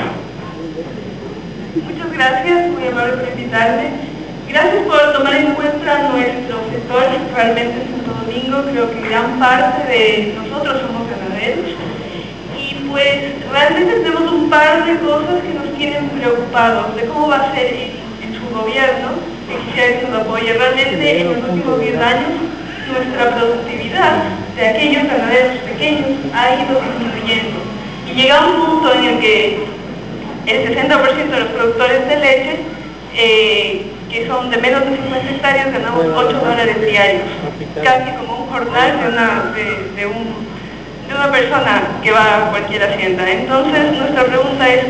Muchas gracias, muy amable por invitarme. Gracias por tomar en cuenta nuestro sector, realmente en Santo Domingo, creo que gran parte de nosotros somos ganaderos. Y pues realmente tenemos un par de cosas que nos tienen preocupados de cómo va a ser en su gobierno, que quisiera que nos apoye. Realmente en los últimos 10 años nuestra productividad de aquellos ganaderos pequeños ha ido disminuyendo. Y llega un punto en el que el 60% de los productores de leche, que son de menos de 50 hectáreas, ganamos $8 diarios, casi como un jornal de una persona que va a cualquier hacienda. Entonces, nuestra pregunta es,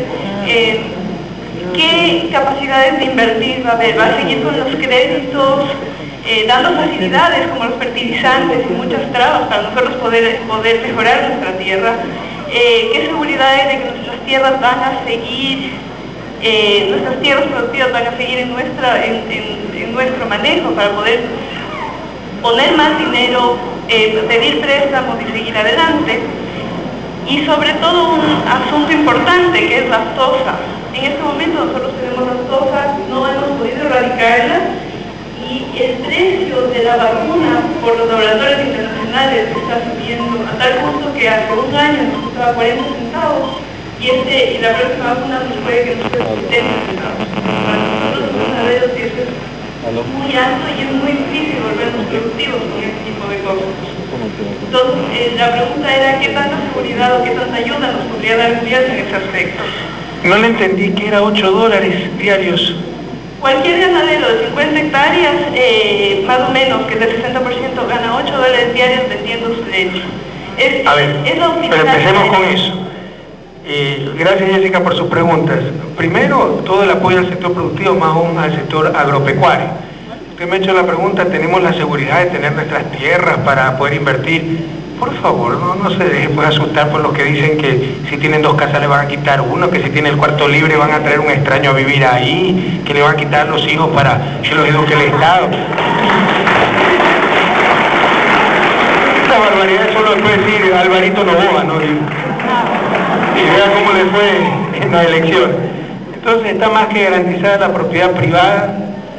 ¿qué capacidades de invertir va a haber? ¿Va a seguir con los créditos, dando facilidades como los fertilizantes y muchas trabas para nosotros poder mejorar nuestra tierra? ¿Qué seguridad hay de que nuestras tierras van a seguir, nuestras tierras productivas van a seguir en nuestro manejo para poder poner más dinero, pedir préstamos y seguir adelante? Y sobre todo un asunto importante que es la aftosa. En este momento nosotros tenemos aftosa, no hemos podido erradicarla y el precio de la vacuna por los laboratorios internacionales está subiendo a tal punto que hace un año nos costaba 40 centavos y la próxima vacuna nos puede que nos cueste 70 centavos. Para nosotros los ganaderos eso es muy alto y es muy difícil volvernos productivos con este tipo de cosas. Entonces, la pregunta era qué tanta seguridad o qué tanta ayuda nos podría dar el gobierno en ese aspecto. No le entendí que era $8 diarios. Cualquier ganadero de 50 hectáreas, más o menos, que del 60% gana $8 diarios vendiendo su leche. Es la utilidad. Pero empecemos con eso. Gracias, Jessica, por sus preguntas. Primero, todo el apoyo al sector productivo, más aún al sector agropecuario. Usted me ha hecho la pregunta, ¿tenemos la seguridad de tener nuestras tierras para poder invertir? Por favor, no se deje pues asustar por los que dicen que si tienen 2 casas le van a quitar uno, que si tiene el cuarto libre van a traer un extraño a vivir ahí, que le van a quitar los hijos para que los eduque el Estado. Esta barbaridad solo puede decir Alvarito Novoa, ¿no? Y vea cómo le fue en la elección. Entonces está más que garantizada la propiedad privada.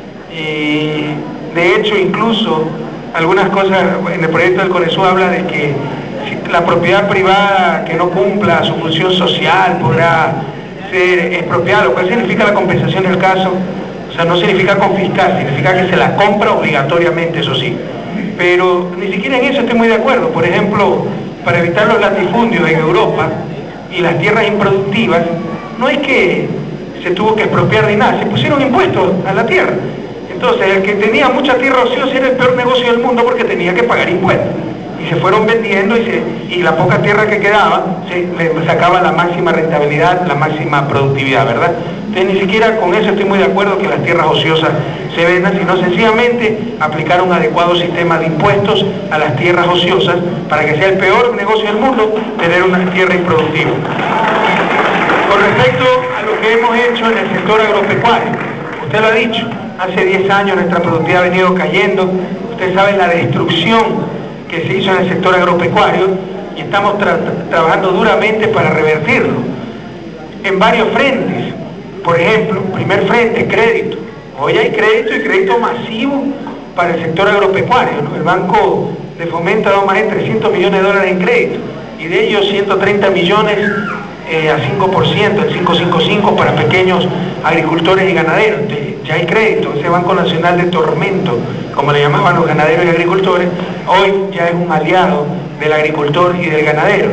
De hecho, incluso algunas cosas en el proyecto del CONESUB habla de que la propiedad privada que no cumpla su función social podrá ser expropiada, lo cual significa la compensación del caso. O sea, no significa confiscar, significa que se la compra obligatoriamente, eso sí. Pero ni siquiera en eso estoy muy de acuerdo. Por ejemplo, para evitar los latifundios en Europa y las tierras improductivas, no es que se tuvo que expropiar ni nada, se pusieron impuestos a la tierra. Entonces, el que tenía mucha tierra ociosa era el peor negocio del mundo porque tenía que pagar impuestos. Y se fueron vendiendo y la poca tierra que quedaba le sacaba la máxima rentabilidad, la máxima productividad, ¿verdad? Entonces, ni siquiera con eso estoy muy de acuerdo que las tierras ociosas se vendan, sino sencillamente aplicar un adecuado sistema de impuestos a las tierras ociosas para que sea el peor negocio del mundo tener una tierra improductiva. Con respecto a lo que hemos hecho en el sector agropecuario, usted lo ha dicho, hace 10 años nuestra productividad ha venido cayendo, usted sabe la destrucción que se hizo en el sector agropecuario y estamos trabajando duramente para revertirlo en varios frentes. Por ejemplo, primer frente, crédito. Hoy hay crédito y crédito masivo para el sector agropecuario, ¿no? El Banco de Fomento ha dado más de 300 millones de dólares en crédito y de ellos 130 millones a 5%, el 555 para pequeños agricultores y ganaderos. Ya hay crédito. Ese Banco Nacional de Tormento, como le llamaban los ganaderos y agricultores, hoy ya es un aliado del agricultor y del ganadero.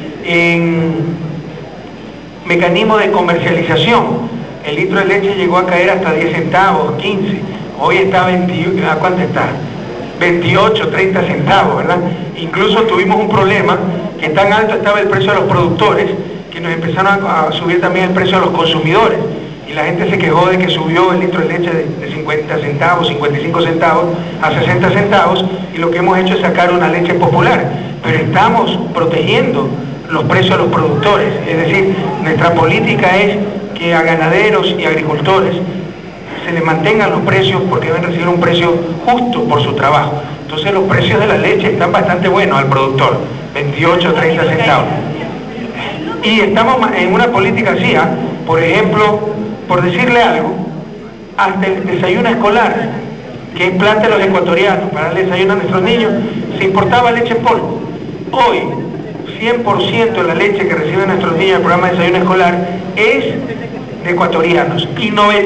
En mecanismo de comercialización, el litro de leche llegó a caer hasta 10 centavos, 15, hoy está ¿a cuánto está? 28, 30 centavos, ¿verdad? Incluso tuvimos un problema, que tan alto estaba el precio a los productores, que nos empezaron a subir también el precio a los consumidores, y la gente se quejó de que subió el litro de leche de 50 centavos, 55 centavos a 60 centavos, y lo que hemos hecho es sacar una leche popular, pero estamos protegiendo los precios a los productores, es decir, nuestra política es que a ganaderos y agricultores se les mantengan los precios porque deben recibir un precio justo por su trabajo. Entonces los precios de la leche están bastante buenos al productor, 28, 30 centavos. Y estamos en una política así, por ejemplo, por decirle algo, hasta el desayuno escolar, que es plata de los ecuatorianos, para darle desayuno a nuestros niños, se importaba leche en polvo. Hoy, 100% de la leche que reciben nuestros niños del programa de desayuno escolar es de ecuatorianos y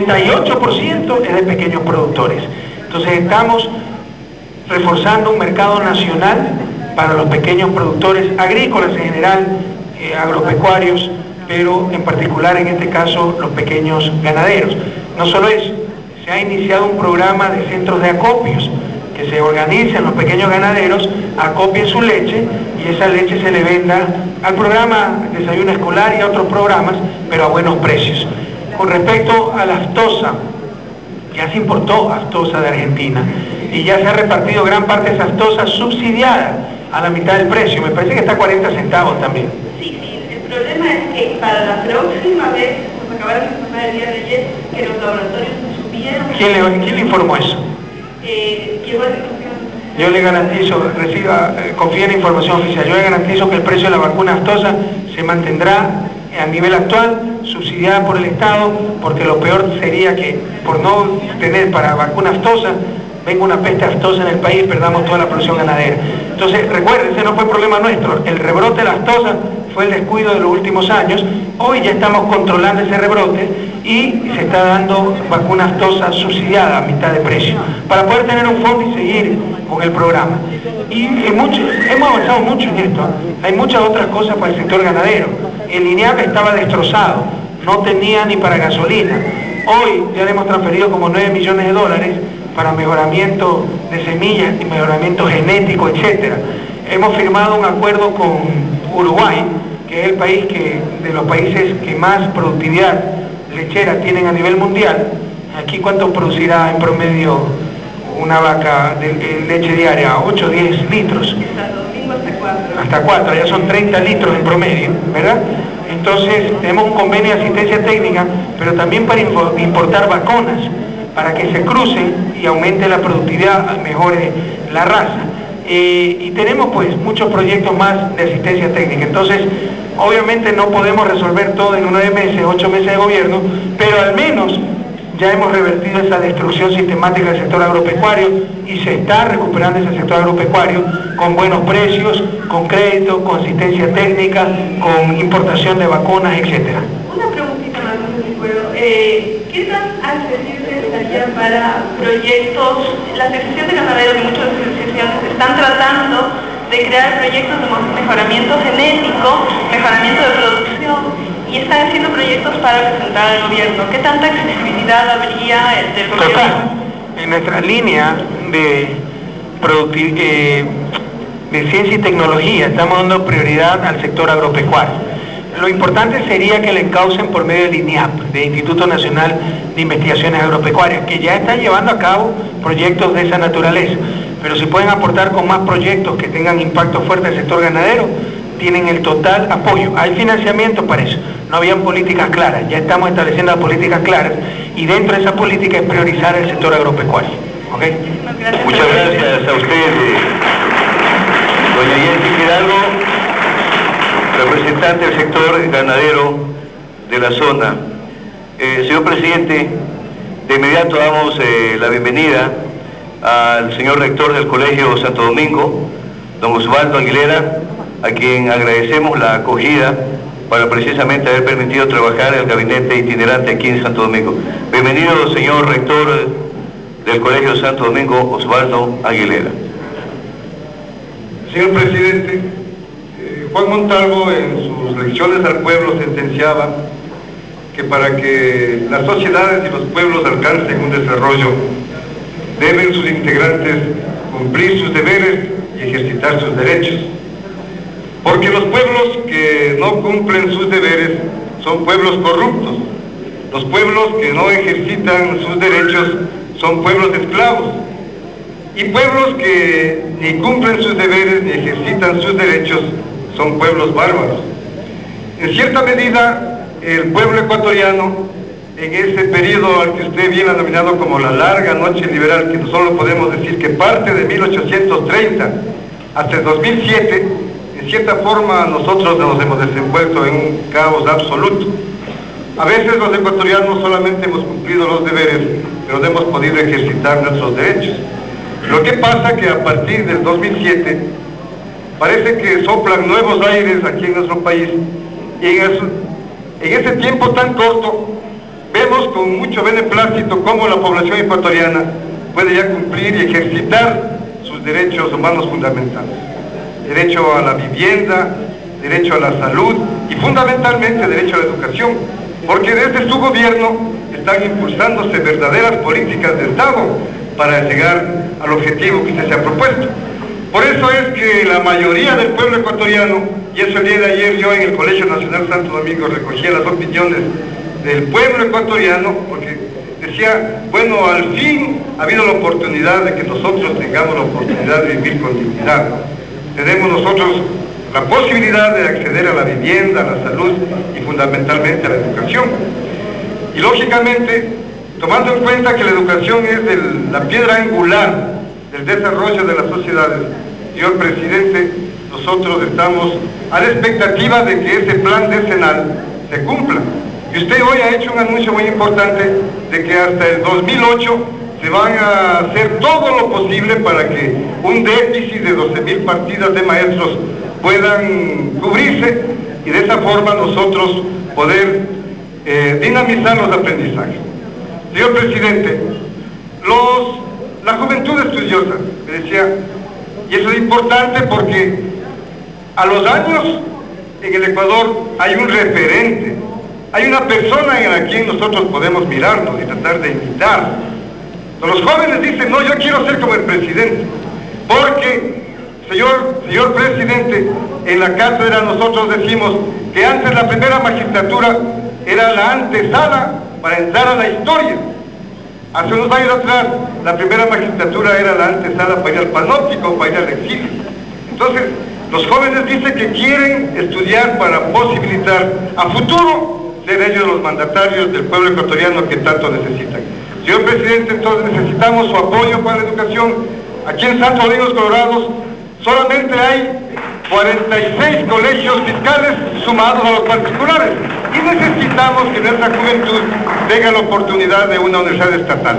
98% es de pequeños productores. Entonces estamos reforzando un mercado nacional para los pequeños productores agrícolas en general, agropecuarios, pero en particular en este caso los pequeños ganaderos. No solo eso, se ha iniciado un programa de centros de acopios, que se organicen los pequeños ganaderos, acopien su leche y esa leche se le venda al programa Desayuno Escolar y a otros programas, pero a buenos precios. Con respecto a la aftosa, ya se importó aftosa de Argentina y ya se ha repartido gran parte de esa aftosa subsidiada a la mitad del precio, me parece que está a 40 centavos también. Sí, el problema es que para la próxima vez, nos acabaron de informar el día de ayer, que los laboratorios no subieron. ¿Quién le informó eso? Yo le garantizo, confía en la información oficial, yo le garantizo que el precio de la vacuna aftosa se mantendrá a nivel actual, subsidiada por el Estado, porque lo peor sería que por no tener para vacuna aftosa, venga una peste aftosa en el país y perdamos toda la producción ganadera. Entonces, recuerden, ese no fue problema nuestro, el rebrote de la aftosa fue el descuido de los últimos años, hoy ya estamos controlando ese rebrote y se está dando vacuna aftosa subsidiada a mitad de precio, para poder tener un fondo y seguir con el programa. Y hemos avanzado mucho en esto, hay muchas otras cosas para el sector ganadero. El INEAP estaba destrozado, no tenía ni para gasolina. Hoy ya le hemos transferido como 9 millones de dólares para mejoramiento de semillas y mejoramiento genético, etc. Hemos firmado un acuerdo con Uruguay, que es el país de los países que más productividad lechera tienen a nivel mundial. Aquí, ¿cuánto producirá en promedio una vaca de leche diaria? 8 o 10 litros. Hasta 4, ya son 30 litros en promedio, ¿verdad? Entonces tenemos un convenio de asistencia técnica, pero también para importar vacunas, para que se crucen y aumente la productividad, mejore la raza. Y tenemos pues muchos proyectos más de asistencia técnica. Entonces, obviamente no podemos resolver todo en 9 meses, 8 meses de gobierno, pero al menos ya hemos revertido esa destrucción sistemática del sector agropecuario y se está recuperando ese sector agropecuario con buenos precios, con crédito, con asistencia técnica, con importación de vacunas, etc. Una preguntita más, si puedo. ¿Qué tan accesible estaría para proyectos, la Asociación de Ganaderos y muchas asociaciones están tratando de crear proyectos de mejoramiento genético, mejoramiento de producción, y están haciendo proyectos para presentar al gobierno? ¿Qué tanta accesibilidad habría del gobierno? Total. En nuestra línea de ciencia y tecnología estamos dando prioridad al sector agropecuario. Lo importante sería que le encaucen por medio del INIAP, del Instituto Nacional de Investigaciones Agropecuarias, que ya están llevando a cabo proyectos de esa naturaleza. Pero si pueden aportar con más proyectos que tengan impacto fuerte al sector ganadero, tienen el total apoyo. Hay financiamiento para eso, no habían políticas claras, ya estamos estableciendo las políticas claras y dentro de esa política es priorizar el sector agropecuario. ¿Okay? Muchas gracias a ustedes. Doña Yenti Hidalgo, representante del sector ganadero de la zona. Señor presidente, de inmediato damos la bienvenida al señor rector del Colegio Santo Domingo, don Osvaldo Aguilera, a quien agradecemos la acogida para precisamente haber permitido trabajar en el gabinete itinerante aquí en Santo Domingo. Bienvenido, señor rector del Colegio Santo Domingo, Osvaldo Aguilera. Señor presidente, Juan Montalvo en sus lecciones al pueblo sentenciaba que para que las sociedades y los pueblos alcancen un desarrollo, deben sus integrantes cumplir sus deberes y ejercitar sus derechos. Porque los pueblos que no cumplen sus deberes son pueblos corruptos. Los pueblos que no ejercitan sus derechos son pueblos esclavos. Y pueblos que ni cumplen sus deberes ni ejercitan sus derechos son pueblos bárbaros. En cierta medida, el pueblo ecuatoriano, en ese periodo al que usted bien ha denominado como la larga noche liberal, que solo podemos decir que parte de 1830 hasta el 2007, en cierta forma nosotros nos hemos desenvuelto en un caos absoluto. A veces los ecuatorianos solamente hemos cumplido los deberes, pero no hemos podido ejercitar nuestros derechos. Lo que pasa es que a partir del 2007 parece que soplan nuevos aires aquí en nuestro país, y en ese tiempo tan corto vemos con mucho beneplácito cómo la población ecuatoriana puede ya cumplir y ejercitar sus derechos humanos fundamentales. Derecho a la vivienda, derecho a la salud y fundamentalmente derecho a la educación, porque desde su gobierno están impulsándose verdaderas políticas de Estado para llegar al objetivo que usted se ha propuesto. Por eso es que la mayoría del pueblo ecuatoriano, y eso el día de ayer yo en el Colegio Nacional Santo Domingo recogía las opiniones del pueblo ecuatoriano, porque decía, bueno, al fin ha habido la oportunidad de que nosotros tengamos la oportunidad de vivir con dignidad. Tenemos nosotros la posibilidad de acceder a la vivienda, a la salud y fundamentalmente a la educación. Y lógicamente, tomando en cuenta que la educación es la piedra angular del desarrollo de las sociedades, señor presidente, nosotros estamos a la expectativa de que ese plan decenal se cumpla. Y usted hoy ha hecho un anuncio muy importante de que hasta el 2008 se van a hacer todo lo posible para que un déficit de 12.000 partidas de maestros puedan cubrirse y de esa forma nosotros poder dinamizar los aprendizajes. Señor presidente, la juventud estudiosa, me decía, y eso es importante porque a los años en el Ecuador hay un referente, hay una persona en la quien nosotros podemos mirarnos y tratar de imitar. Los jóvenes dicen, no, yo quiero ser como el presidente, porque, señor presidente, en la cátedra nosotros decimos que antes la primera magistratura era la antesala para entrar a la historia. Hace unos años atrás, la primera magistratura era la antesala para ir al panóptico, para ir al exilio. Entonces, los jóvenes dicen que quieren estudiar para posibilitar a futuro ser ellos los mandatarios del pueblo ecuatoriano que tanto necesitan. Señor presidente, entonces necesitamos su apoyo para la educación. Aquí en Santo Domingo Colorados solamente hay 46 colegios fiscales sumados a los particulares y necesitamos que nuestra juventud tenga la oportunidad de una universidad estatal.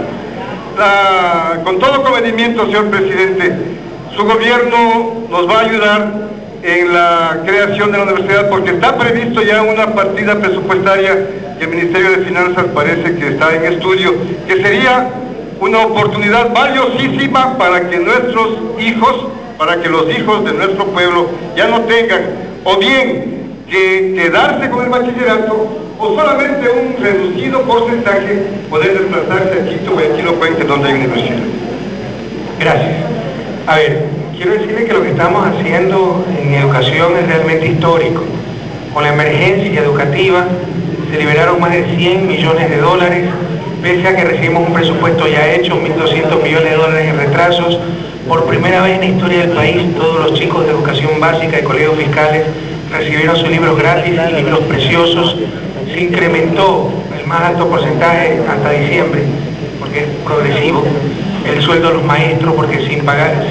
Con todo convenimiento, señor presidente, su gobierno nos va a ayudar en la creación de la universidad porque está previsto ya una partida presupuestaria que el Ministerio de Finanzas parece que está en estudio, que sería una oportunidad valiosísima para que nuestros hijos, para que los hijos de nuestro pueblo ya no tengan o bien que quedarse con el bachillerato o solamente un reducido porcentaje poder desplazarse a Quito, Guayaquil o Cuenca, donde hay universidad. Gracias. A ver, quiero decirle que lo que estamos haciendo en educación es realmente histórico. Con la emergencia educativa se liberaron más de 100 millones de dólares, pese a que recibimos un presupuesto ya hecho, 1.200 millones de dólares en retrasos. Por primera vez en la historia del país, todos los chicos de educación básica y colegios fiscales recibieron sus libros gratis y libros preciosos. Se incrementó el más alto porcentaje hasta diciembre, porque es progresivo, el sueldo de los maestros, porque sin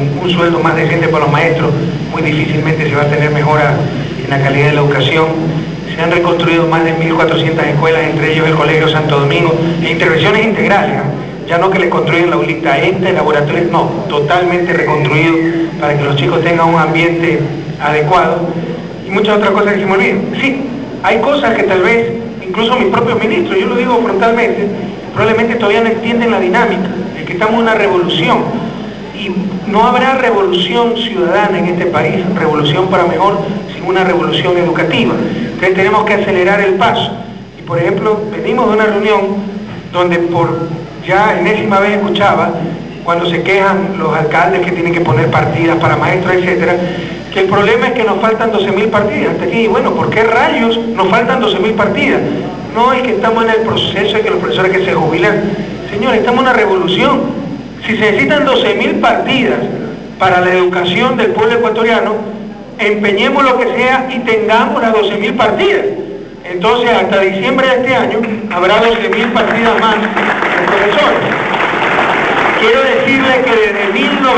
un sueldo más decente para los maestros, muy difícilmente se va a tener mejora en la calidad de la educación. Se han reconstruido más de 1.400 escuelas, entre ellos el Colegio Santo Domingo, e intervenciones integrales, ya no que le construyen la aulita laboratorios, no, totalmente reconstruido para que los chicos tengan un ambiente adecuado, y muchas otras cosas que se me olvidan. Sí, hay cosas que tal vez, incluso mis propios ministros, yo lo digo frontalmente, probablemente todavía no entienden la dinámica, de que estamos en una revolución, y no habrá revolución ciudadana en este país, revolución para mejor, sin una revolución educativa. Entonces tenemos que acelerar el paso. Y por ejemplo, venimos de una reunión donde por ya enésima vez escuchaba, cuando se quejan los alcaldes que tienen que poner partidas para maestros, etcétera, que el problema es que nos faltan 12.000 partidas. Hasta aquí, bueno, ¿por qué rayos nos faltan 12.000 partidas? No, es que estamos en el proceso de que los profesores que se jubilan. Señores, estamos en una revolución. Si se necesitan 12.000 partidas para la educación del pueblo ecuatoriano, empeñemos lo que sea y tengamos las 12.000 partidas. Entonces, hasta diciembre de este año, habrá 12.000 partidas más de profesores. Quiero decirle que desde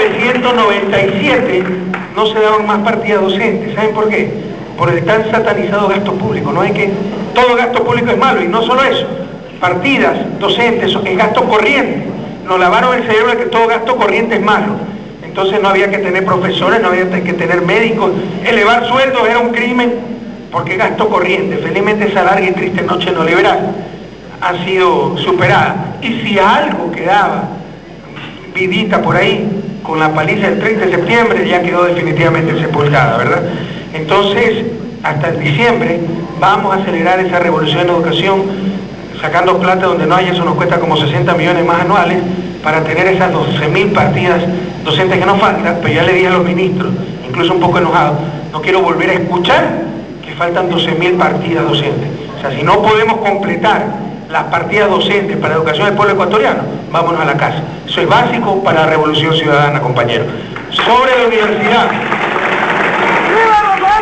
1997 no se daban más partidas docentes. ¿Saben por qué? Por el tan satanizado gasto público. No es que todo gasto público es malo, y no solo eso. Partidas docentes es gasto corriente. Nos lavaron el cerebro de que todo gasto corriente es malo. Entonces no había que tener profesores, no había que tener médicos. Elevar sueldos era un crimen porque gasto corriente. Felizmente esa larga y triste noche neoliberal ha sido superada. Y si algo quedaba vidita por ahí, con la paliza del 30 de septiembre, ya quedó definitivamente sepultada, ¿verdad? Entonces, hasta el diciembre vamos a acelerar esa revolución en educación, sacando plata donde no hay. Eso nos cuesta como 60 millones más anuales para tener esas 12.000 partidas docentes que nos faltan. Pero ya le dije a los ministros, incluso un poco enojados, no quiero volver a escuchar que faltan 12.000 partidas docentes. O sea, si no podemos completar las partidas docentes para la educación del pueblo ecuatoriano, vámonos a la casa. Eso es básico para la revolución ciudadana, compañeros. Sobre la universidad. ¡Viva Rafael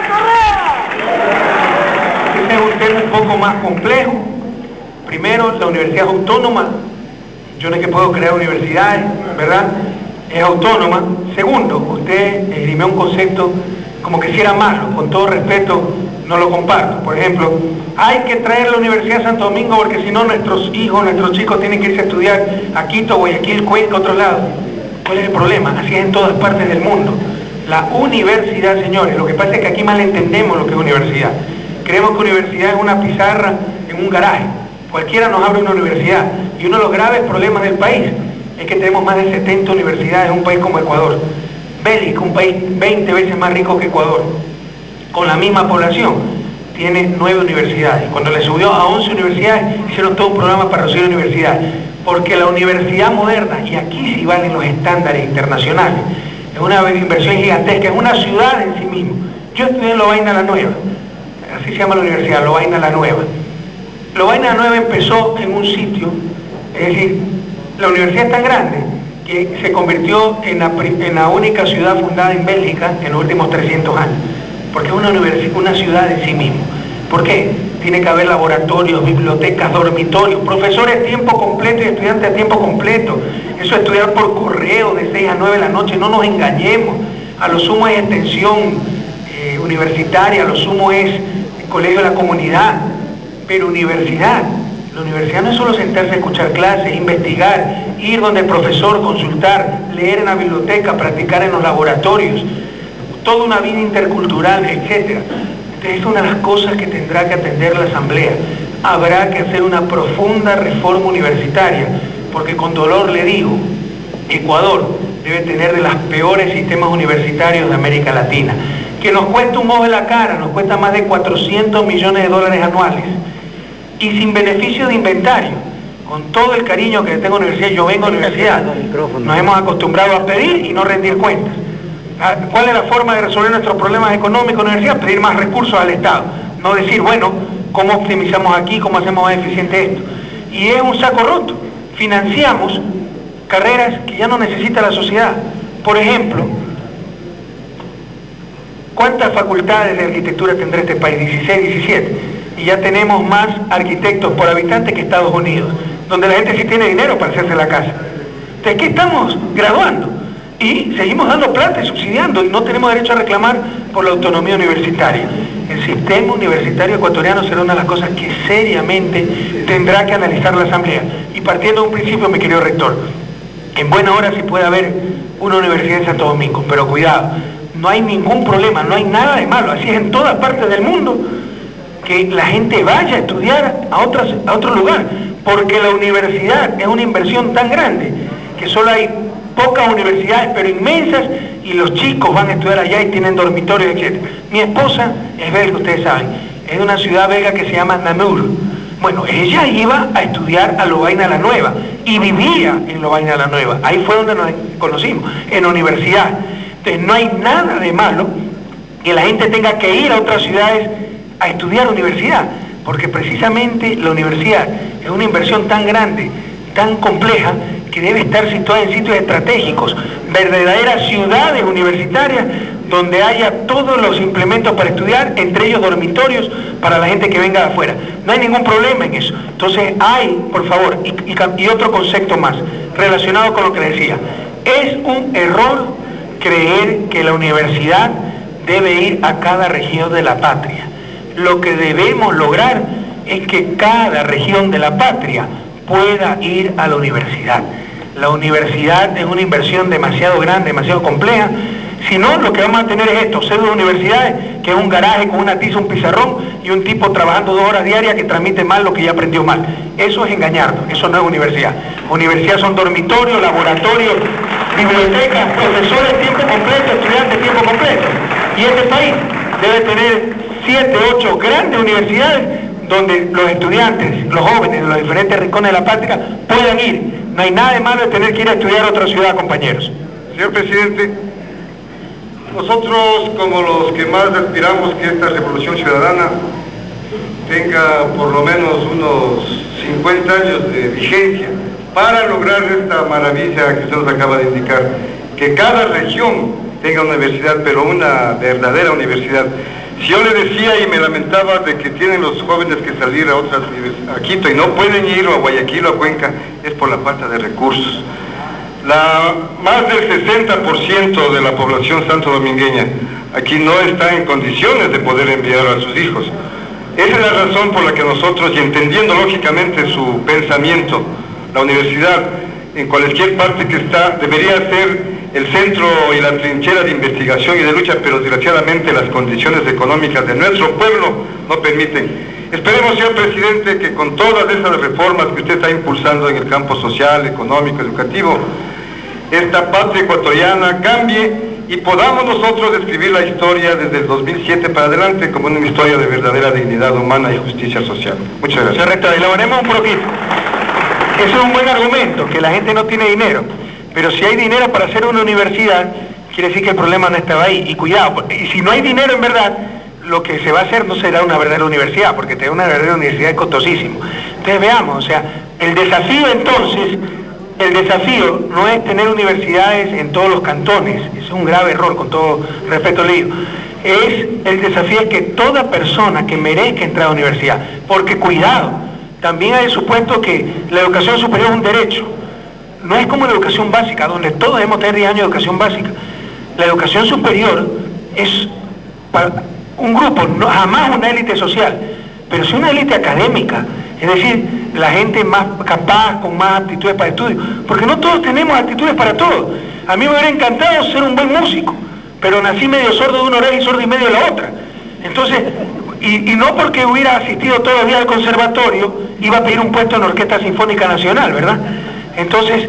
Correa! Este es un tema un poco más complejo. Primero, la universidad es autónoma. Yo no es que puedo crear universidades, ¿verdad? Es autónoma. Segundo, usted esgrimió un concepto como que si era malo. Con todo respeto, no lo comparto. Por ejemplo, hay que traer la Universidad de Santo Domingo porque si no nuestros hijos, nuestros chicos tienen que irse a estudiar a Quito, Guayaquil, Cuenca, otro lado. ¿Cuál es el problema? Así es en todas partes del mundo. La universidad, señores, lo que pasa es que aquí mal entendemos lo que es universidad. Creemos que universidad es una pizarra en un garaje. Cualquiera nos abre una universidad. Y uno de los graves problemas del país es que tenemos más de 70 universidades en un país como Ecuador. Bélgica, un país 20 veces más rico que Ecuador, con la misma población, tiene 9 universidades. Cuando le subió a 11 universidades, hicieron todo un programa para reducir universidades. Porque la universidad moderna, y aquí sí valen los estándares internacionales, es una inversión gigantesca, es una ciudad en sí mismo. Yo estudié en Lovaina la Nueva, así se llama la universidad, Lovaina la Nueva. Lovaina la Nueva empezó en un sitio, es decir, la universidad es tan grande que se convirtió en la única ciudad fundada en Bélgica en los últimos 300 años, porque es una ciudad en sí mismo. ¿Por qué? Tiene que haber laboratorios, bibliotecas, dormitorios, profesores a tiempo completo y estudiantes a tiempo completo. Eso es estudiar por correo de 6 a 9 de la noche, no nos engañemos. A lo sumo es extensión universitaria, a lo sumo es el colegio de la comunidad, pero universidad. La universidad no es solo sentarse a escuchar clases, investigar, ir donde el profesor, consultar, leer en la biblioteca, practicar en los laboratorios, toda una vida intercultural, etc. Entonces es una de las cosas que tendrá que atender la Asamblea. Habrá que hacer una profunda reforma universitaria, porque con dolor le digo, Ecuador debe tener de los peores sistemas universitarios de América Latina, que nos cuesta un ojo de la cara, nos cuesta más de 400 millones de dólares anuales, y sin beneficio de inventario. Con todo el cariño que tengo a la universidad, yo vengo a la universidad, nos hemos acostumbrado a pedir y no rendir cuentas. ¿Cuál es la forma de resolver nuestros problemas económicos en la universidad? Pedir más recursos al Estado, no decir, bueno, ¿cómo optimizamos aquí? ¿Cómo hacemos más eficiente esto? Y es un saco roto. Financiamos carreras que ya no necesita la sociedad. Por ejemplo, ¿cuántas facultades de arquitectura tendrá este país? 16, 17. Y ya tenemos más arquitectos por habitante que Estados Unidos, donde la gente sí tiene dinero para hacerse la casa. Entonces, ¿qué estamos graduando? y seguimos dando plata y subsidiando, y no tenemos derecho a reclamar por la autonomía universitaria. El sistema universitario ecuatoriano será una de las cosas que seriamente tendrá que analizar la Asamblea. Y partiendo de un principio, mi querido rector, en buena hora sí puede haber una universidad en Santo Domingo, pero cuidado, no hay ningún problema, no hay nada de malo, así es en todas partes del mundo, que la gente vaya a estudiar a otro lugar, porque la universidad es una inversión tan grande que solo hay pocas universidades, pero inmensas, y los chicos van a estudiar allá y tienen dormitorios, etc. Mi esposa es belga, ustedes saben, es de una ciudad belga que se llama Namur. Bueno, ella iba a estudiar a Lovaina la Nueva y vivía en Lovaina la Nueva. Ahí fue donde nos conocimos, en la universidad. Entonces no hay nada de malo que la gente tenga que ir a otras ciudades a estudiar universidad, porque precisamente la universidad es una inversión tan grande, tan compleja, que debe estar situada en sitios estratégicos, verdaderas ciudades universitarias donde haya todos los implementos para estudiar, entre ellos dormitorios para la gente que venga de afuera. No hay ningún problema en eso. Entonces hay, por favor, y otro concepto más, relacionado con lo que les decía, es un error creer que la universidad debe ir a cada región de la patria. Lo que debemos lograr es que cada región de la patria pueda ir a la universidad. La universidad es una inversión demasiado grande, demasiado compleja. Si no, lo que vamos a tener es esto, pseudo universidades, que es un garaje con una tiza, un pizarrón y un tipo trabajando 2 horas diarias que transmite mal lo que ya aprendió mal. Eso es engañarnos, eso no es universidad. Universidad son dormitorios, laboratorios, bibliotecas, profesores tiempo completo, estudiantes tiempo completo. Y este país debe tener 7, 8 grandes universidades donde los estudiantes, los jóvenes de los diferentes rincones de la patria puedan ir. No hay nada de malo de tener que ir a estudiar a otra ciudad, compañeros. Señor presidente, nosotros como los que más aspiramos que esta revolución ciudadana tenga por lo menos unos 50 años de vigencia para lograr esta maravilla que usted nos acaba de indicar, que cada región tenga una universidad, pero una verdadera universidad. Si yo le decía y me lamentaba de que tienen los jóvenes que salir a otras universidades, a Quito, y no pueden ir o a Guayaquil o a Cuenca, es por la falta de recursos. Más del 60% de la población santodomingueña aquí no está en condiciones de poder enviar a sus hijos. Esa es la razón por la que nosotros, y entendiendo lógicamente su pensamiento, la universidad, en cualquier parte que está, debería ser el centro y la trinchera de investigación y de lucha, pero desgraciadamente las condiciones económicas de nuestro pueblo no permiten. Esperemos, señor presidente, que con todas esas reformas que usted está impulsando en el campo social, económico, educativo, esta patria ecuatoriana cambie y podamos nosotros escribir la historia desde el 2007 para adelante como una historia de verdadera dignidad humana y justicia social. Muchas gracias. Señor rector, elaboremos un poquito. Eso es un buen argumento, que la gente no tiene dinero. Pero si hay dinero para hacer una universidad, quiere decir que el problema no estaba ahí. Y cuidado, y si no hay dinero en verdad, lo que se va a hacer no será una verdadera universidad, porque tener una verdadera universidad es costosísimo. Entonces veamos, o sea, el desafío entonces, el desafío no es tener universidades en todos los cantones, es un grave error, con todo respeto le digo. El desafío es que toda persona que merezca entrar a la universidad, porque cuidado, también hay el supuesto que la educación superior es un derecho. No es como la educación básica, donde todos debemos tener 10 años de educación básica. La educación superior es para un grupo, no, jamás una élite social, pero sí una élite académica, es decir, la gente más capaz, con más aptitudes para estudio, porque no todos tenemos aptitudes para todo. A mí me hubiera encantado ser un buen músico, pero nací medio sordo de una oreja y sordo y medio de la otra. Entonces, y no porque hubiera asistido todos los días al conservatorio, iba a pedir un puesto en la Orquesta Sinfónica Nacional, ¿verdad? Entonces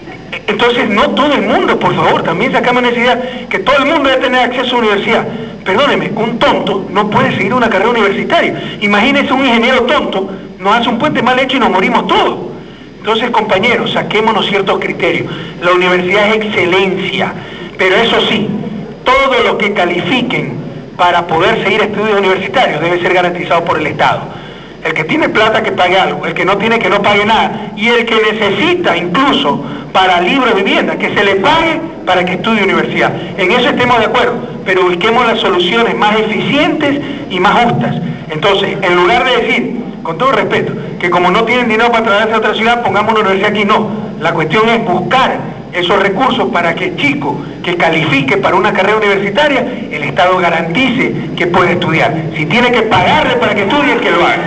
no todo el mundo, por favor, también sacamos necesidad que todo el mundo debe tener acceso a la universidad. Perdóneme, un tonto no puede seguir una carrera universitaria. Imagínese un ingeniero tonto, nos hace un puente mal hecho y nos morimos todos. Entonces, compañeros, saquémonos ciertos criterios. La universidad es excelencia, pero eso sí, todo lo que califiquen para poder seguir estudios universitarios debe ser garantizado por el Estado. El que tiene plata que pague algo, el que no tiene que no pague nada, y el que necesita incluso para libros de vivienda, que se le pague para que estudie universidad. En eso estemos de acuerdo, pero busquemos las soluciones más eficientes y más justas. Entonces, en lugar de decir, con todo respeto, que como no tienen dinero para trasladarse a otra ciudad, pongamos una universidad aquí, no. La cuestión es buscar esos recursos para que el chico que califique para una carrera universitaria, el Estado garantice que puede estudiar. Si tiene que pagarle para que estudie, que lo haga.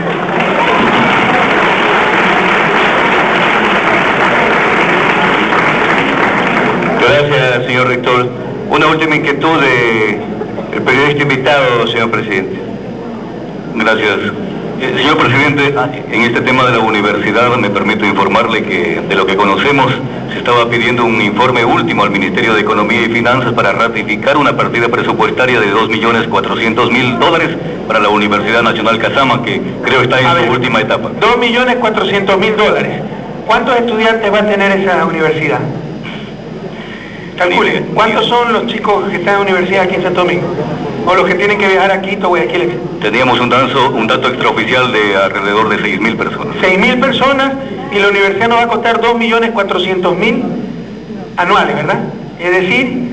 Gracias, señor rector. Una última inquietud del periodista invitado, señor presidente. Gracias. Señor presidente, en este tema de la universidad me permito informarle que de lo que conocemos se estaba pidiendo un informe último al Ministerio de Economía y Finanzas para ratificar una partida presupuestaria de $2.400.000 para la Universidad Nacional Kazama, que creo está en su última etapa. $2.400.000. ¿Cuántos estudiantes va a tener esa universidad? Calcule, ¿cuántos son los chicos que están en la universidad aquí en Santo Domingo? O los que tienen que viajar a Quito, Guayaquil. Teníamos un dato extraoficial de alrededor de 6.000 personas. 6.000 personas, y la universidad nos va a costar $2.400.000 anuales, ¿verdad? Es decir,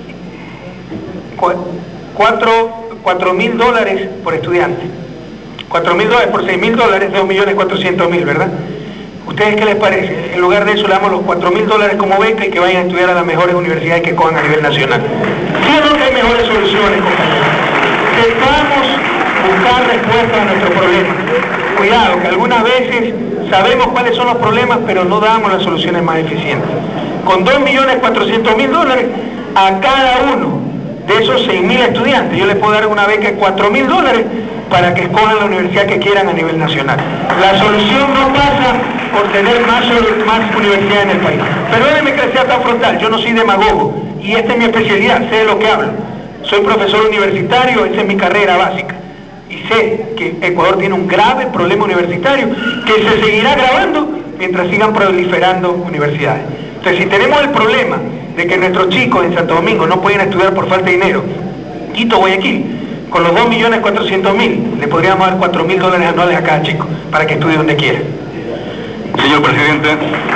$4.000 por estudiante. $4.000 por $6.000, $2.400.000, ¿verdad? ¿Ustedes qué les parece? En lugar de eso le damos los $4.000 como beca y que vayan a estudiar a las mejores universidades que cojan a nivel nacional. Sí o no que hay mejores soluciones, compañeros. Intentamos buscar respuestas a nuestros problemas. Cuidado, que algunas veces sabemos cuáles son los problemas, pero no damos las soluciones más eficientes. Con $2.400.000 a cada uno de esos 6.000 estudiantes, yo les puedo dar una beca de $4.000 para que escojan la universidad que quieran a nivel nacional. La solución no pasa por tener más universidades en el país. Perdónenme que sea tan frontal, yo no soy demagogo, y esta es mi especialidad, sé de lo que hablo. Soy profesor universitario, esa es mi carrera básica. Y sé que Ecuador tiene un grave problema universitario que se seguirá agravando mientras sigan proliferando universidades. Entonces, si tenemos el problema de que nuestros chicos en Santo Domingo no pueden estudiar por falta de dinero, Quito, Guayaquil, con los $2.400.000 le podríamos dar $4.000 anuales a cada chico para que estudie donde quiera. Señor presidente,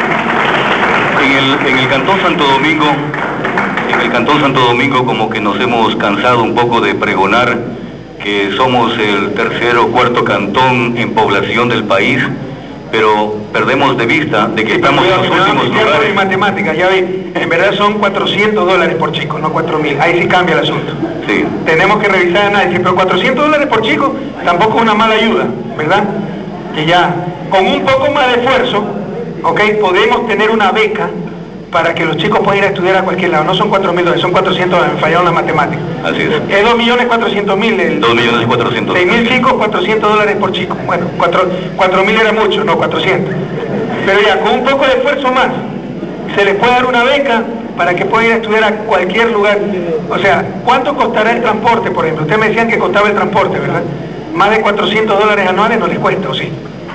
en el Cantón Santo Domingo como que nos hemos cansado un poco de pregonar que somos el tercer o cuarto cantón en población del país, pero perdemos de vista de que estamos en los últimos lugares. En matemáticas, ya ve, en verdad son $400 por chico, no $4.000. Ahí sí cambia el asunto. Sí. Tenemos que revisar el análisis, pero $400 por chico tampoco es una mala ayuda, ¿verdad? Que ya, con un poco más de esfuerzo, ¿ok? Podemos tener una beca para que los chicos puedan ir a estudiar a cualquier lado. No son $4.000, son $400, me fallaron las matemáticas. Así es. Es $2.400.000. 2.400.000. 6.000 chicos, $400 por chico. Bueno, 4.000 era mucho, no, 400. Pero ya, con un poco de esfuerzo más, se les puede dar una beca para que puedan ir a estudiar a cualquier lugar. O sea, ¿cuánto costará el transporte, por ejemplo? Ustedes me decían que costaba el transporte, ¿verdad? Más de $400 anuales no les cuesta, ¿o sí?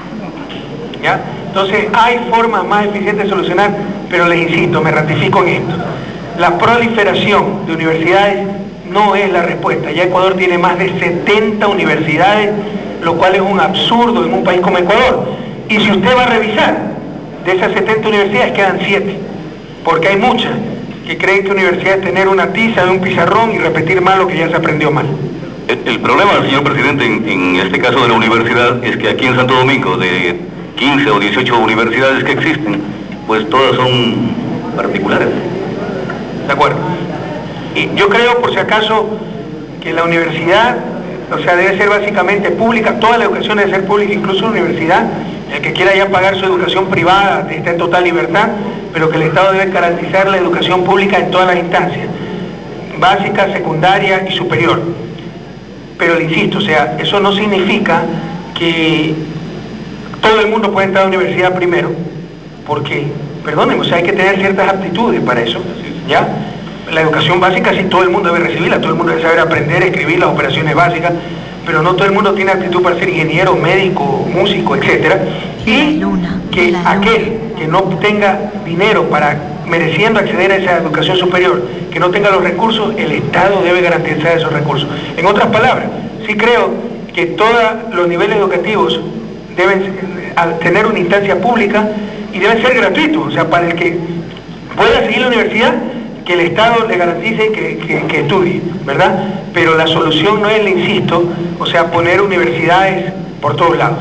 ¿Ya? Entonces, hay formas más eficientes de solucionar, pero les insisto, me ratifico en esto. La proliferación de universidades no es la respuesta. Ya Ecuador tiene más de 70 universidades, lo cual es un absurdo en un país como Ecuador. Y si usted va a revisar, de esas 70 universidades quedan 7, porque hay muchas que creen que universidad es tener una tiza de un pizarrón y repetir mal lo que ya se aprendió mal. El problema, señor presidente, en este caso de la universidad, es que aquí en Santo Domingo, de 15 o 18 universidades que existen, pues todas son particulares. De acuerdo. Y yo creo, por si acaso, que la universidad, o sea, debe ser básicamente pública, toda la educación debe ser pública, incluso la universidad. El que quiera ya pagar su educación privada está en total libertad, pero que el Estado debe garantizar la educación pública en todas las instancias, básica, secundaria y superior. Pero le insisto, o sea, eso no significa que todo el mundo puede entrar a la universidad primero, porque, perdónenme, o sea, hay que tener ciertas aptitudes para eso, ¿ya? La educación básica sí todo el mundo debe recibirla, todo el mundo debe saber aprender, escribir las operaciones básicas, pero no todo el mundo tiene aptitud para ser ingeniero, médico, músico, etc. Y que aquel que no tenga dinero para, mereciendo acceder a esa educación superior, que no tenga los recursos, el Estado debe garantizar esos recursos. En otras palabras, sí creo que todos los niveles educativos deben tener una instancia pública y deben ser gratuitos, o sea, para el que pueda seguir la universidad, que el Estado le garantice que estudie, ¿verdad? Pero la solución no es, le insisto, o sea, poner universidades por todos lados.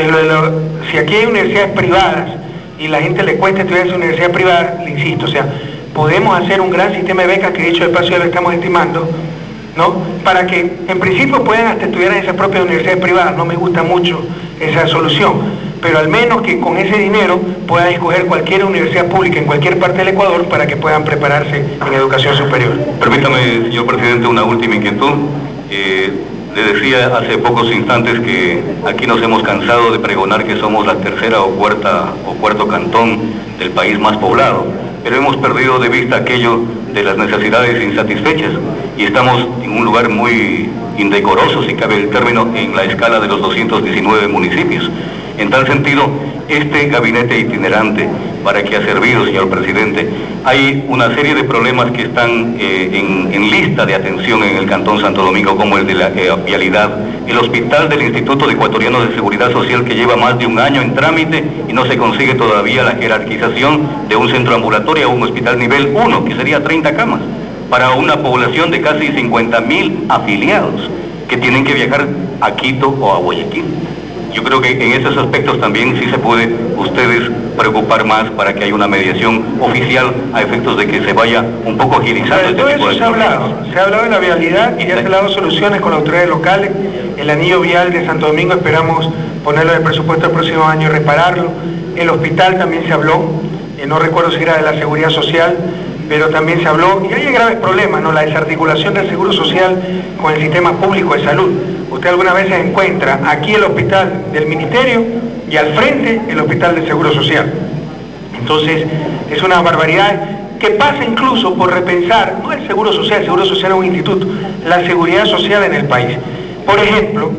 Pero si aquí hay universidades privadas y la gente le cuesta estudiar en esa universidad privada, le insisto, o sea, podemos hacer un gran sistema de becas, que dicho de paso ya lo estamos estimando, ¿no? Para que en principio puedan hasta estudiar en esas propias universidades privadas. No me gusta mucho esa solución, pero al menos que con ese dinero puedan escoger cualquier universidad pública en cualquier parte del Ecuador para que puedan prepararse en educación superior. Permítame, señor presidente, una última inquietud. Le decía hace pocos instantes que aquí nos hemos cansado de pregonar que somos la tercera o cuarto cantón del país más poblado, pero hemos perdido de vista aquello de las necesidades insatisfechas y estamos en un lugar muy indecoroso, si cabe el término, en la escala de los 219 municipios. En tal sentido, este gabinete itinerante, ¿para qué ha servido, señor presidente? Hay una serie de problemas que están en lista de atención en el Cantón Santo Domingo, como el de la vialidad, el hospital del Instituto Ecuatoriano de Seguridad Social, que lleva más de un año en trámite y no se consigue todavía la jerarquización de un centro ambulatorio a un hospital nivel 1, que sería 30 camas, para una población de casi 50.000 afiliados que tienen que viajar a Quito o a Guayaquil. Yo creo que en esos aspectos también sí se puede ustedes preocupar más para que haya una mediación oficial a efectos de que se vaya un poco agilizando este tipo de se ha hablado de la vialidad y ya se han dado soluciones con las autoridades locales. El anillo vial de Santo Domingo esperamos ponerlo en el presupuesto del próximo año y repararlo. El hospital también se habló, no recuerdo si era de la seguridad social, pero también se habló, y hay graves problemas, ¿no? La desarticulación del seguro social con el sistema público de salud. Usted algunas veces encuentra aquí el hospital del ministerio y al frente el hospital del seguro social. Entonces es una barbaridad que pasa incluso por repensar, no el seguro social es un instituto, la seguridad social en el país. Por ejemplo,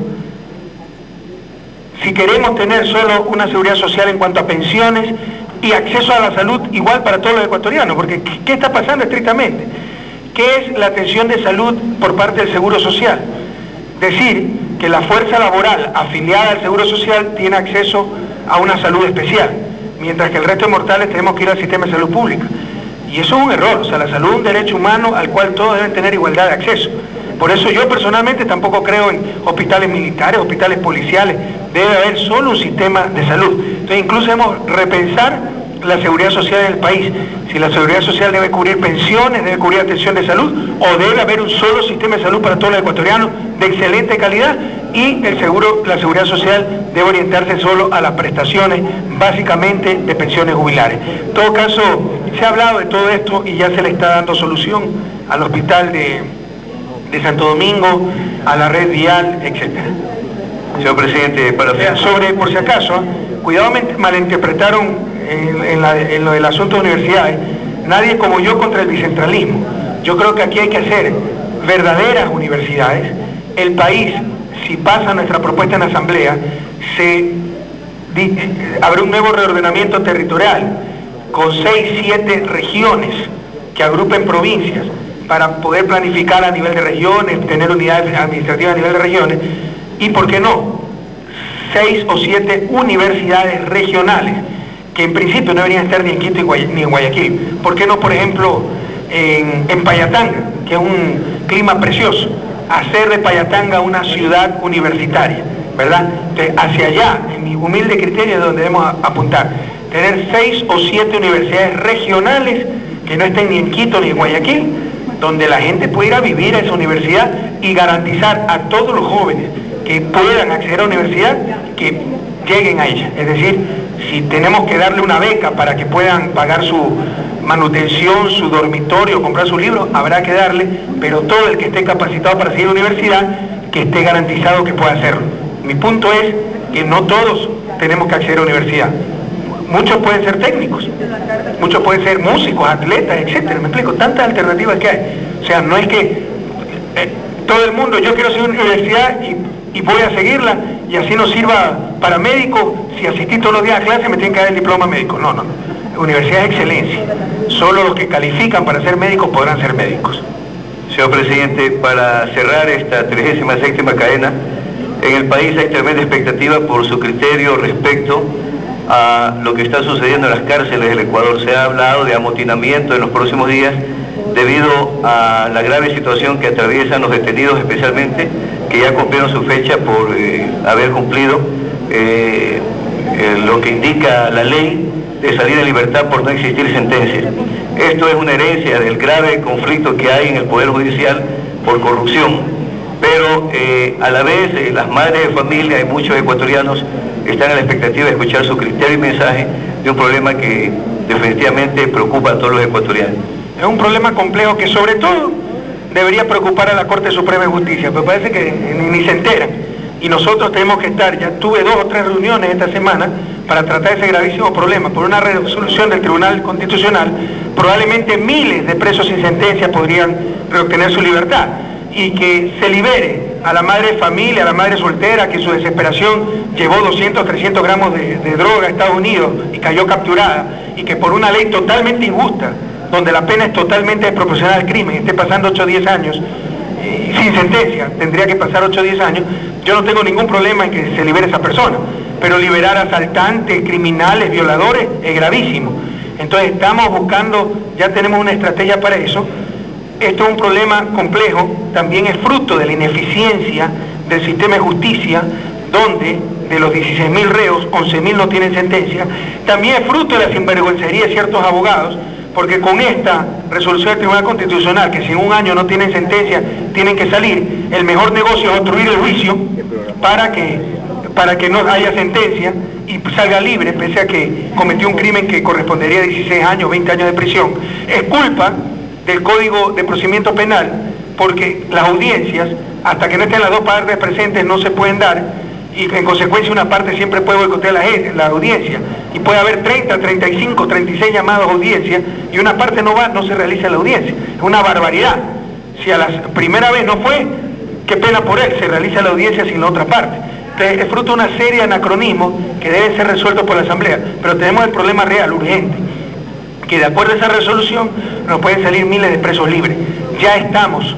si queremos tener solo una seguridad social en cuanto a pensiones y acceso a la salud igual para todos los ecuatorianos, porque ¿qué está pasando estrictamente? ¿Qué es la atención de salud por parte del seguro social? Decir que la fuerza laboral afiliada al seguro social tiene acceso a una salud especial, mientras que el resto de mortales tenemos que ir al sistema de salud pública. Y eso es un error, o sea, la salud es un derecho humano al cual todos deben tener igualdad de acceso. Por eso yo personalmente tampoco creo en hospitales militares, hospitales policiales, debe haber solo un sistema de salud. Entonces incluso debemos repensar la seguridad social del país. Si la seguridad social debe cubrir pensiones, debe cubrir atención de salud, o debe haber un solo sistema de salud para todos los ecuatorianos de excelente calidad, y la seguridad social debe orientarse solo a las prestaciones básicamente de pensiones jubilares. En todo caso, se ha hablado de todo esto y ya se le está dando solución al hospital de Santo Domingo, a la red vial, etc. Señor presidente, por si acaso, cuidado, malinterpretaron en lo del asunto de universidades. Nadie como yo contra el bicentralismo. Yo creo que aquí hay que hacer verdaderas universidades. El país, si pasa nuestra propuesta en la Asamblea, habrá un nuevo reordenamiento territorial con 6, 7 regiones que agrupen provincias para poder planificar a nivel de regiones, tener unidades administrativas a nivel de regiones, y ¿por qué no? 6 o 7 universidades regionales, que en principio no deberían estar ni en Quito ni en Guayaquil. ¿Por qué no, por ejemplo, en Payatanga, que es un clima precioso, hacer de Payatanga una ciudad universitaria, ¿verdad? Entonces, hacia allá, en mi humilde criterio, es donde debemos apuntar. Tener 6 o 7 universidades regionales que no estén ni en Quito ni en Guayaquil, donde la gente pueda ir a vivir a esa universidad y garantizar a todos los jóvenes que puedan acceder a la universidad que lleguen a ella. Es decir, si tenemos que darle una beca para que puedan pagar su manutención, su dormitorio, comprar su libro, habrá que darle, pero todo el que esté capacitado para seguir a la universidad, que esté garantizado que pueda hacerlo. Mi punto es que no todos tenemos que acceder a la universidad. Muchos pueden ser técnicos, muchos pueden ser músicos, atletas, etcétera. Me explico, tantas alternativas que hay. O sea, no es que todo el mundo, yo quiero seguir una universidad y voy a seguirla, y así nos sirva para médico. Si asistí todos los días a clase me tienen que dar el diploma médico. No. Universidad de excelencia. Solo los que califican para ser médicos podrán ser médicos. Señor presidente, para cerrar esta 36ª cadena, en el país hay tremenda expectativa por su criterio respecto a lo que está sucediendo en las cárceles del Ecuador. Se ha hablado de amotinamiento en los próximos días debido a la grave situación que atraviesan los detenidos, especialmente que ya cumplieron su fecha por haber cumplido lo que indica la ley de salir en libertad por no existir sentencia. Esto es una herencia del grave conflicto que hay en el Poder Judicial por corrupción. Pero a la vez las madres de familia y muchos ecuatorianos están a la expectativa de escuchar su criterio y mensaje de un problema que definitivamente preocupa a todos los ecuatorianos. Es un problema complejo que sobre todo debería preocupar a la Corte Suprema de Justicia, pero parece que ni se enteran. Y nosotros tenemos que estar, ya tuve 2 o 3 reuniones esta semana para tratar ese gravísimo problema. Por una resolución del Tribunal Constitucional, probablemente miles de presos sin sentencia podrían reobtener su libertad. Y que se libere a la madre de familia, a la madre soltera, que en su desesperación llevó 200, 300 gramos de droga a Estados Unidos y cayó capturada, y que por una ley totalmente injusta, donde la pena es totalmente desproporcionada al crimen, esté pasando 8 o 10 años, sin sentencia, tendría que pasar 8 o 10 años, yo no tengo ningún problema en que se libere esa persona, pero liberar asaltantes, criminales, violadores, es gravísimo. Entonces estamos buscando, ya tenemos una estrategia para eso. Esto es un problema complejo, también es fruto de la ineficiencia del sistema de justicia, donde de los 16.000 reos, 11.000 no tienen sentencia. También es fruto de la sinvergüencería de ciertos abogados, porque con esta resolución del Tribunal Constitucional, que si en un año no tienen sentencia, tienen que salir, el mejor negocio es obstruir el juicio para que no haya sentencia y salga libre, pese a que cometió un crimen que correspondería a 16 años, 20 años de prisión. Es culpa del Código de Procedimiento Penal, porque las audiencias, hasta que no estén las 2 partes presentes, no se pueden dar, y en consecuencia una parte siempre puede boicotear la audiencia, y puede haber 30, 35, 36 llamados a audiencia, y una parte no va, no se realiza la audiencia. Es una barbaridad. Si a la primera vez no fue, qué pena por él, se realiza la audiencia sin la otra parte. Entonces es fruto de una serie de anacronismos que deben ser resueltos por la Asamblea, pero tenemos el problema real, urgente, que de acuerdo a esa resolución nos pueden salir miles de presos libres. Ya estamos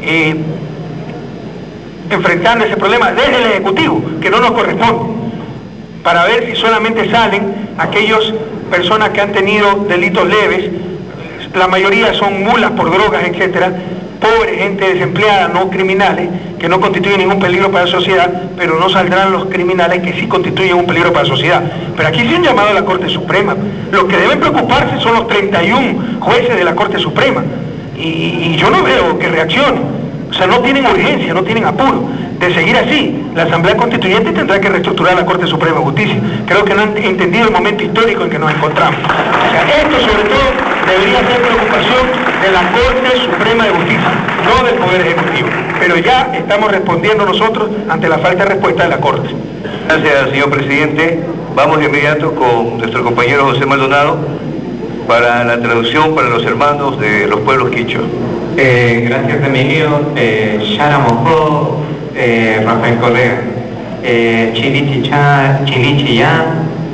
enfrentando ese problema desde el Ejecutivo, que no nos corresponde, para ver si solamente salen aquellas personas que han tenido delitos leves, la mayoría son mulas por drogas, etcétera, pobres, gente desempleada, no criminales, que no constituyen ningún peligro para la sociedad, pero no saldrán los criminales que sí constituyen un peligro para la sociedad. Pero aquí se han llamado a la Corte Suprema. Los que deben preocuparse son los 31 jueces de la Corte Suprema. Y yo no veo que reaccionen. O sea, no tienen urgencia, no tienen apuro. De seguir así, la Asamblea Constituyente tendrá que reestructurar la Corte Suprema de Justicia. Creo que no han entendido el momento histórico en que nos encontramos. O sea, esto sobre todo debería ser preocupación de la Corte Suprema de Justicia, no del Poder Ejecutivo. Pero ya estamos respondiendo nosotros ante la falta de respuesta de la Corte. Gracias, señor presidente. Vamos de inmediato con nuestro compañero José Maldonado para la traducción para los hermanos de los pueblos quichua. Gracias, Emilio. Shara Mojo, Rafael Correa. Chilichi ya,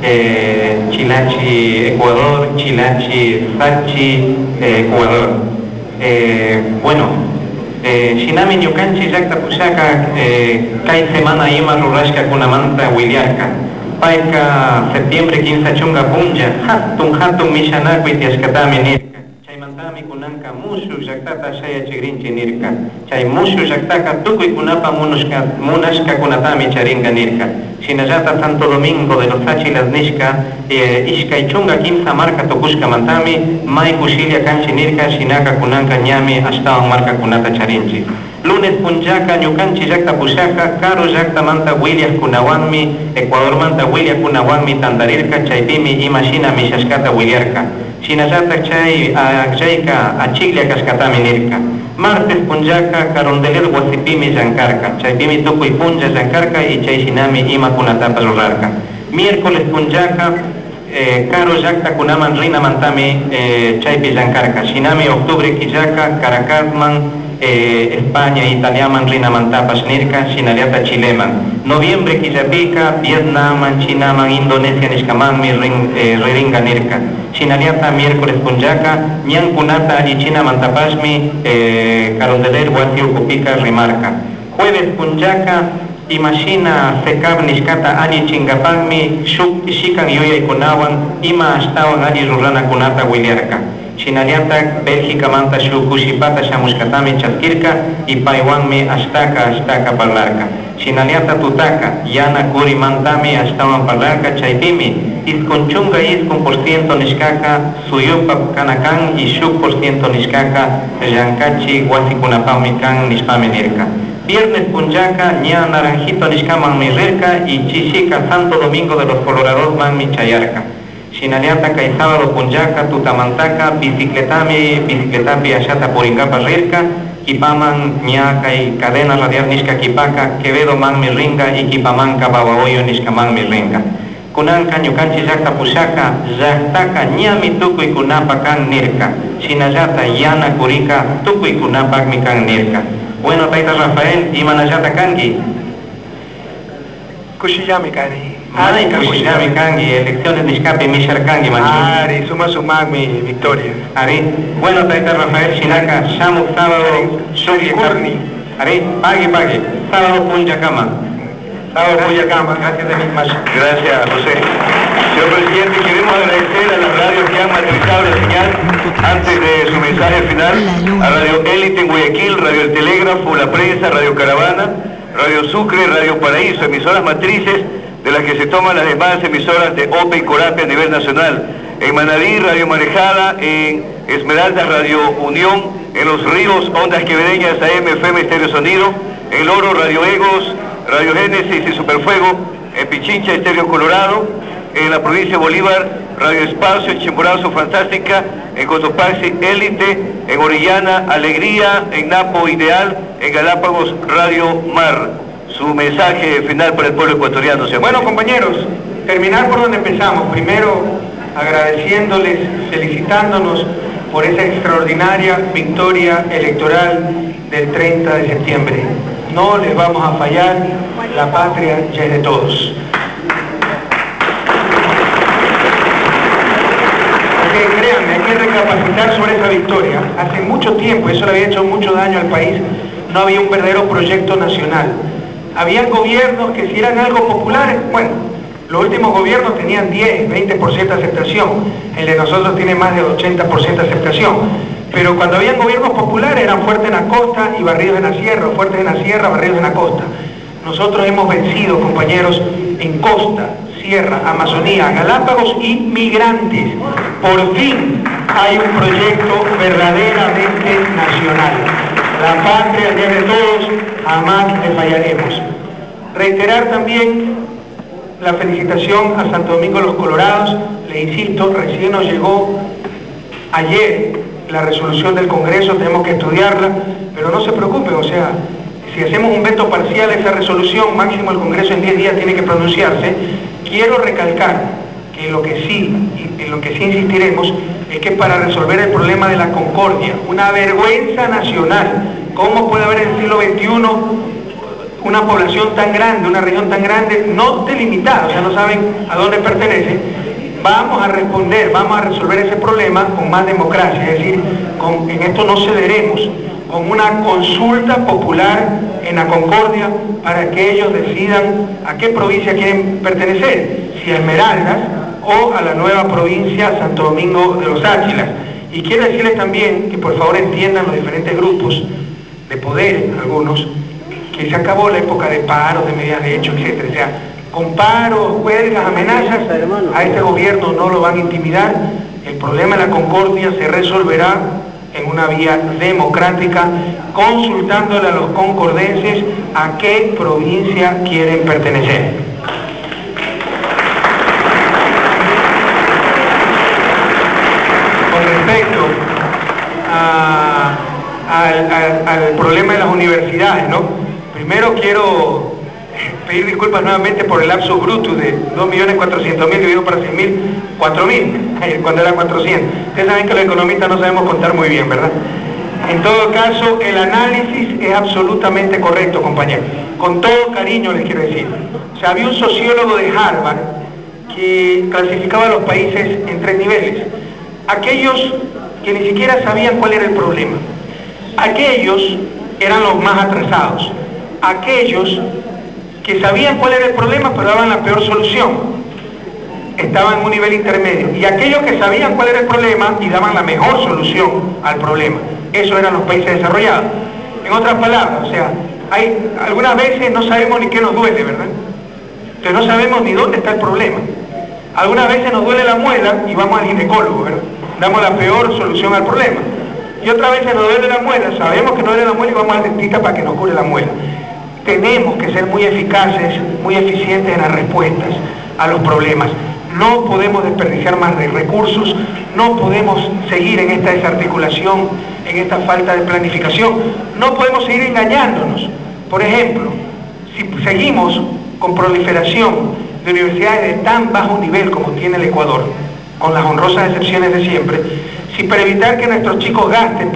Chilachi Ecuador, Chilachi Sachi Ecuador. Bueno, Shinami Ñucanchi Yakta Pusaka, Kai Semana Ima Rurashka Kunamanta Wiliarka. Paika septiembre 15 chunga punja, hatun mishanakui tiaskatami nirka. Chaymantami kunanka mushu llaktata shaya chigrinchi nirka. Chay mushu llaktaka tukuy kunapa munashka kunatami charinga nirka. Shinallata Santo Domingo de los Achilas nishka, ishkay chunga 15 marca tokushka mantami, may kushilia kanchi nirka, shinaka kunanka ñami ashtawan marca kunata charinchi. Lunes punjaka ñukanchi llakta pushaka, karo llakta manta Willias kunawanmi, Ecuador manta Willias kunawanmi tandarirka, chaypimi imashina mishashkata Williarka. Shinallata chay akjayka achiglia kaskatami nirka. Martes punjaka karondeler wasipimi llankarka, chaypimi tukuy punja llankarka y chay shinami ima kunatapa rurarka. Miércoles punjaka karo llakta kunaman rina mantami chaypi llankarka. Shinami octubre killaka Caracasman España, Italiaman, Rina Mantapas, Nirka, Sinaliata, Chileman. Noviembre, Quillapika, Vietnaman, Chinaman, Indonesia, Niscamanmi, Riringa, Nirka. Sinaliata, miércoles, Punjaka, Ñankunata, y China, Mantapasmi, Carondeler, Guatio, Cupica, Rimarca. Jueves, Punjaka, Imashina, Secab, Niskata, Ali, Chingapangmi, Shuk, Shikan, Yoya, y Kunawan, Ima, Astawan, Ali, Rurana, Kunata, Wiliarka. Shinalianta, Bélgica, Manta, Shukushipata, Shamuskatami, Chatkirka, y Paiwanmi, Astaka, Parlarka. Shinaliata tutaka, yana kuri mantami ashtawan palarka chaypimi, iskunchunga iskun por ciento nishkaka, suyupa kanakan y shuk por ciento nishkaka, llankachi wasikunapami kan nishpami nirka. Viernes punchaka, ña naranjito nishkaman mi rirka y chishika Santo Domingo de los Colorados man mi chayarka. Shinaliata kay sábado punchaka, tutamantaka, bicicletapi ashata puringapa rirka, kipaman ña kay cadena radial nishka kipaka, Quevedo man mi ringa y kipamanka babaoyo nishka man mi ringa. Kunanka ñukanchi llakta pushaka, llaktaka ñami tukuy kunapa kan nirka. Shinallata yana kurika, tukuy kunapak mi kan nirka. Bueno, Taita Rafael, imanallata kangi. Kushiyami kani. Manay kushiyami kangi, elecciones nishkapi mishar kangi manchu. Ari, suma mi victoria. Ari, bueno, Taita Rafael, shinaka, shamuk sábado, Kurni. Ari, pague. Sábado punchakama. Sábado Puyacama, gracias de mi más. Gracias, José. Señor presidente, queremos agradecer a las radios que han materializado la señal antes de su mensaje final, a Radio Élite en Guayaquil, Radio El Telégrafo, La Prensa, Radio Caravana, Radio Sucre, Radio Paraíso, emisoras matrices de las que se toman las demás emisoras de OPE y Corape a nivel nacional. En Manabí, Radio Marejada, en Esmeralda, Radio Unión, en Los Ríos, Ondas Quevedeñas, AM, FM, Estéreo Sonido, en Loro, Radio Egos, Radio Génesis y Superfuego, en Pichincha, Estéreo Colorado, en la provincia de Bolívar, Radio Espacio, en Chimborazo, Fantástica, en Cotopaxi, Élite, en Orellana, Alegría, en Napo, Ideal, en Galápagos, Radio Mar. Su mensaje final para el pueblo ecuatoriano, señor. Bueno, compañeros, terminar por donde empezamos. Primero, agradeciéndoles, felicitándonos por esa extraordinaria victoria electoral del 30 de septiembre. No les vamos a fallar, la patria ya es de todos. Porque créanme, hay que recapacitar sobre esa victoria. Hace mucho tiempo, eso le había hecho mucho daño al país, no había un verdadero proyecto nacional. Habían gobiernos que si eran algo populares, bueno, los últimos gobiernos tenían 10, 20% de aceptación, el de nosotros tiene más de 80% de aceptación. Pero cuando habían gobiernos populares eran fuertes en la costa y barridos en la sierra, fuertes en la sierra, barridos en la costa. Nosotros hemos vencido, compañeros, en costa, sierra, Amazonía, Galápagos y migrantes. Por fin hay un proyecto verdaderamente nacional. La patria es de todos, jamás le fallaremos. Reiterar también la felicitación a Santo Domingo de los Colorados. Le insisto, recién nos llegó ayer la resolución del Congreso, tenemos que estudiarla, pero no se preocupen, o sea, si hacemos un veto parcial a esa resolución, máximo el Congreso en 10 días tiene que pronunciarse. Quiero recalcar que en lo que sí insistiremos es que para resolver el problema de la concordia, una vergüenza nacional, ¿cómo puede haber en el siglo XXI una población tan grande, una región tan grande, no delimitada, o sea, no saben a dónde pertenece? Vamos a responder, vamos a resolver ese problema con más democracia, es decir, en esto no cederemos, con una consulta popular en la Concordia para que ellos decidan a qué provincia quieren pertenecer, si a Esmeraldas o a la nueva provincia Santo Domingo de los Áchilas. Y quiero decirles también que por favor entiendan los diferentes grupos de poder, algunos, que se acabó la época de paros, de medidas de hecho, etc. O sea, con paros, huelgas, amenazas, a este gobierno no lo van a intimidar. El problema de la concordia se resolverá en una vía democrática, consultándole a los concordenses a qué provincia quieren pertenecer. Con respecto al problema de las universidades, ¿no? Primero quiero pedir disculpas nuevamente por el lapsus brutus de 2.400.000 dividido para 6.000, 4.000, cuando era 400. Ustedes saben que los economistas no sabemos contar muy bien, ¿verdad? En todo caso, el análisis es absolutamente correcto, compañeros. Con todo cariño les quiero decir. O sea, había un sociólogo de Harvard que clasificaba a los países en 3 niveles. Aquellos que ni siquiera sabían cuál era el problema. Aquellos eran los más atrasados. Aquellos que sabían cuál era el problema pero daban la peor solución, estaban en un nivel intermedio, y aquellos que sabían cuál era el problema y daban la mejor solución al problema, esos eran los países desarrollados. En otras palabras, o sea, Algunas veces no sabemos ni qué nos duele, ¿verdad? Entonces no sabemos ni dónde está el problema. Algunas veces nos duele la muela y vamos al ginecólogo, ¿verdad? Damos la peor solución al problema. Y otras veces nos duele la muela, sabemos que nos duele la muela y vamos al dentista para que nos cure la muela. Tenemos que ser muy eficaces, muy eficientes en las respuestas a los problemas. No podemos desperdiciar más recursos, no podemos seguir en esta desarticulación, en esta falta de planificación, no podemos seguir engañándonos. Por ejemplo, si seguimos con proliferación de universidades de tan bajo nivel como tiene el Ecuador, con las honrosas excepciones de siempre, si para evitar que nuestros chicos gasten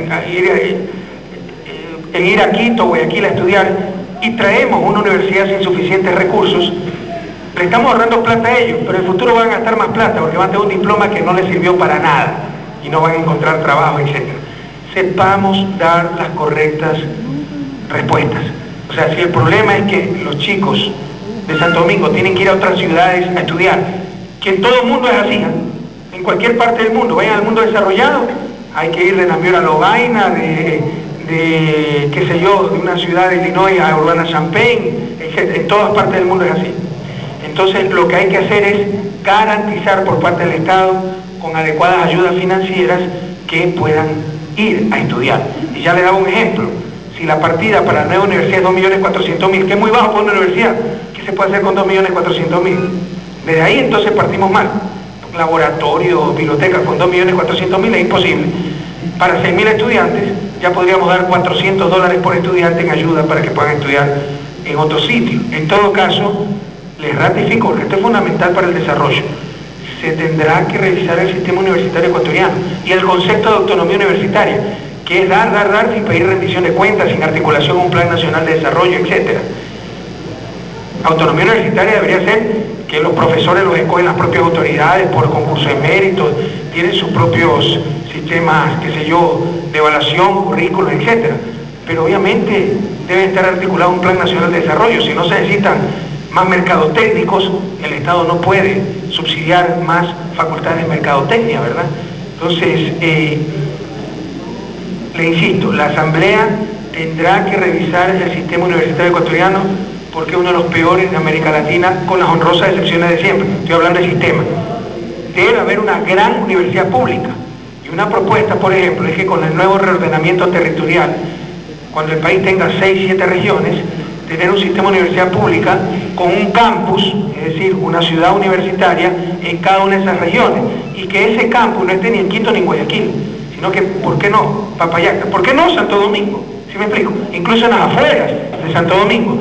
en ir a Quito o Guayaquil a estudiar y traemos una universidad sin suficientes recursos, le estamos ahorrando plata a ellos, pero en el futuro van a gastar más plata porque van a tener un diploma que no les sirvió para nada y no van a encontrar trabajo, etc. Sepamos dar las correctas respuestas. O sea, si el problema es que los chicos de Santo Domingo tienen que ir a otras ciudades a estudiar, que en todo el mundo es así, ¿eh? En cualquier parte del mundo, vayan al mundo desarrollado, hay que ir de Namibia a Lovaina, qué sé yo, de una ciudad de Illinois a Urbana-Champaign, etc. En todas partes del mundo es así. Entonces lo que hay que hacer es garantizar por parte del Estado, con adecuadas ayudas financieras, que puedan ir a estudiar. Y ya le daba un ejemplo. Si la partida para la nueva universidad es 2.400.000, que es muy bajo para una universidad, ¿qué se puede hacer con 2.400.000? Desde ahí entonces partimos mal. Laboratorio, biblioteca, con 2.400.000 es imposible. Para 6.000 estudiantes ya podríamos dar $400 por estudiante en ayuda para que puedan estudiar en otro sitio. En todo caso, les ratifico que esto es fundamental para el desarrollo. Se tendrá que revisar el sistema universitario ecuatoriano y el concepto de autonomía universitaria, que es dar sin pedir rendición de cuentas, sin articulación a un plan nacional de desarrollo, etc. Autonomía universitaria debería ser que los profesores los escogen las propias autoridades por concurso de méritos, tienen sus propios sistemas, qué sé yo, de evaluación, currículos, etc. Pero obviamente debe estar articulado un plan nacional de desarrollo. Si no se necesitan más mercadotécnicos, el Estado no puede subsidiar más facultades de mercadotecnia, ¿verdad? Entonces, le insisto, la Asamblea tendrá que revisar el sistema universitario ecuatoriano porque es uno de los peores de América Latina, con las honrosas excepciones de siempre. Estoy hablando del sistema. Debe haber una gran universidad pública. Y una propuesta, por ejemplo, es que con el nuevo reordenamiento territorial, cuando el país tenga 6, 7 regiones, tener un sistema de universidad pública con un campus, es decir, una ciudad universitaria en cada una de esas regiones, y que ese campus no esté ni en Quito ni en Guayaquil, sino que, ¿por qué no Papayacta? ¿Por qué no Santo Domingo? ¿Sí me explico? Incluso en las afueras de Santo Domingo,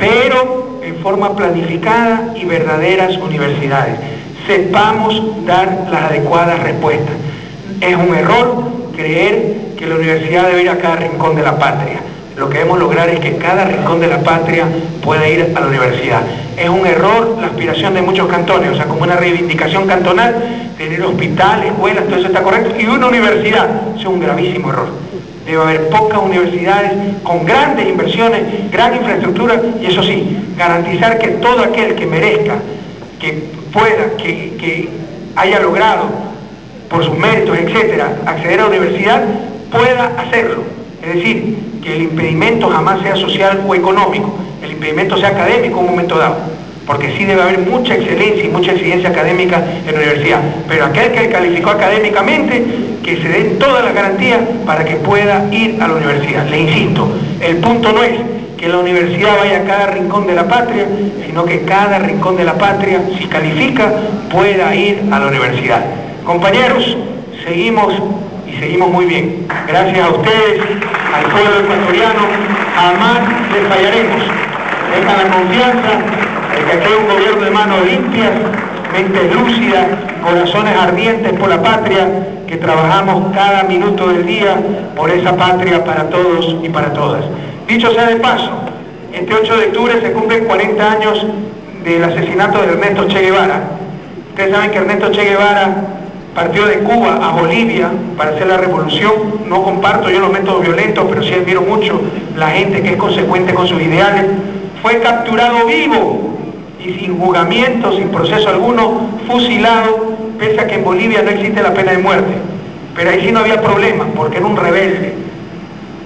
pero en forma planificada y verdaderas universidades. Sepamos dar las adecuadas respuestas. Es un error creer que la universidad debe ir a cada rincón de la patria. Lo que debemos lograr es que cada rincón de la patria pueda ir a la universidad. Es un error la aspiración de muchos cantones, o sea, como una reivindicación cantonal, tener hospitales, escuelas, todo eso está correcto, y una universidad. Eso es un gravísimo error. Debe haber pocas universidades con grandes inversiones, gran infraestructura, y eso sí, garantizar que todo aquel que merezca, que pueda, que haya logrado por sus méritos, etcétera, acceder a la universidad, pueda hacerlo. Es decir, que el impedimento jamás sea social o económico, el impedimento sea académico en un momento dado, porque sí debe haber mucha excelencia y mucha exigencia académica en la universidad, pero aquel que calificó académicamente, que se den todas las garantías para que pueda ir a la universidad. Le insisto, el punto no es que la universidad vaya a cada rincón de la patria, sino que cada rincón de la patria, si califica, pueda ir a la universidad. Compañeros, seguimos y seguimos muy bien. Gracias a ustedes, al pueblo ecuatoriano, jamás les fallaremos. Tengan la confianza de que aquí hay un gobierno de manos limpias, mentes lúcidas, corazones ardientes por la patria, que trabajamos cada minuto del día por esa patria para todos y para todas. Dicho sea de paso, este 8 de octubre se cumplen 40 años del asesinato de Ernesto Che Guevara. Ustedes saben que Ernesto Che Guevara partió de Cuba a Bolivia para hacer la revolución. No comparto yo los métodos violentos, pero sí admiro mucho la gente que es consecuente con sus ideales. Fue capturado vivo y sin juzgamiento, sin proceso alguno, fusilado, pese a que en Bolivia no existe la pena de muerte. Pero ahí sí no había problema, porque era un rebelde.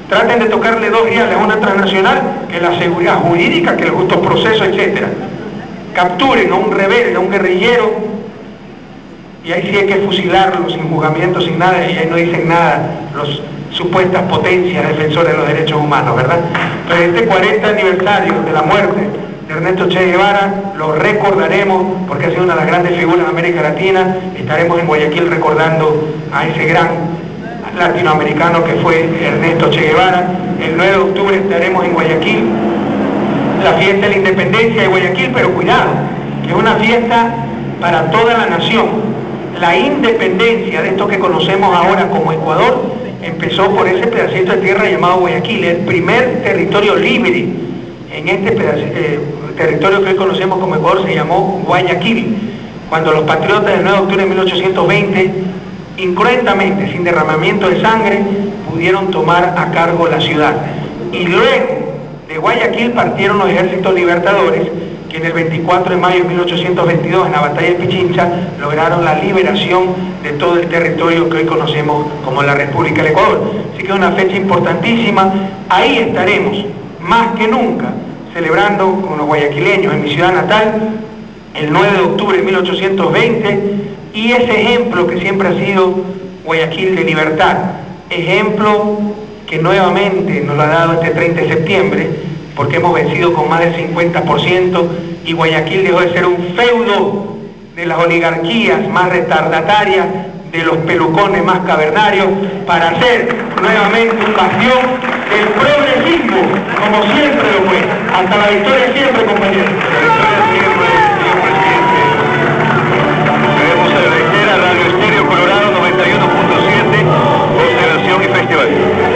Traten de tocarle 2 reales a una transnacional, que es la seguridad jurídica, que el justo proceso, etc. Capturen a un rebelde, a un guerrillero, y ahí sí hay que fusilarlo sin juzgamiento, sin nada, y ahí no dicen nada los supuestas potencias defensoras de los derechos humanos, ¿verdad? Pero este 40 aniversario de la muerte de Ernesto Che Guevara lo recordaremos porque ha sido una de las grandes figuras de América Latina. Estaremos en Guayaquil recordando a ese gran latinoamericano que fue Ernesto Che Guevara. El 9 de octubre estaremos en Guayaquil, la fiesta de la independencia de Guayaquil, pero cuidado, que es una fiesta para toda la nación. La independencia de esto que conocemos ahora como Ecuador empezó por ese pedacito de tierra llamado Guayaquil, el primer territorio libre. En este territorio que hoy conocemos como Ecuador se llamó Guayaquil, cuando los patriotas del 9 de octubre de 1820, incruentamente, sin derramamiento de sangre, pudieron tomar a cargo la ciudad. Y luego de Guayaquil partieron los ejércitos libertadores, que en el 24 de mayo de 1822, en la batalla de Pichincha, lograron la liberación de todo el territorio que hoy conocemos como la República del Ecuador. Así que es una fecha importantísima. Ahí estaremos, más que nunca, celebrando con los guayaquileños en mi ciudad natal, el 9 de octubre de 1820, y ese ejemplo que siempre ha sido Guayaquil de libertad, ejemplo que nuevamente nos lo ha dado este 30 de septiembre, porque hemos vencido con más del 50% y Guayaquil dejó de ser un feudo de las oligarquías más retardatarias, de los pelucones más cavernarios, para ser nuevamente un bastión del progresismo, como siempre lo fue. Hasta la victoria siempre, compañeros. Queremos agradecer a Radio Estéreo Colorado 91.7, Constelación y Festival.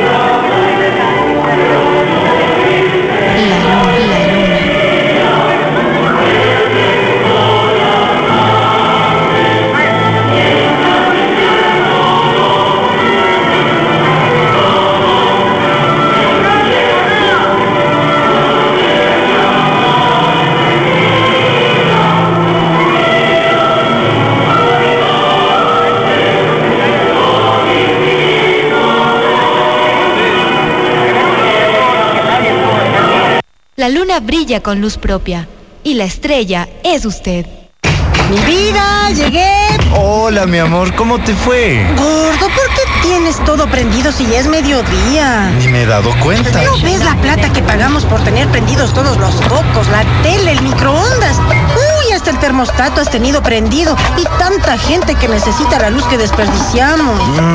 La luna brilla con luz propia y la estrella es usted. ¡Mi vida! ¡Llegué! Hola, mi amor, ¿cómo te fue? Gordo, ¿por qué tienes todo prendido si ya es mediodía? Ni me he dado cuenta. ¿No ves la plata que pagamos por tener prendidos todos los focos, la tele, el microondas? Uy, hasta el termostato has tenido prendido y tanta gente que necesita la luz que desperdiciamos.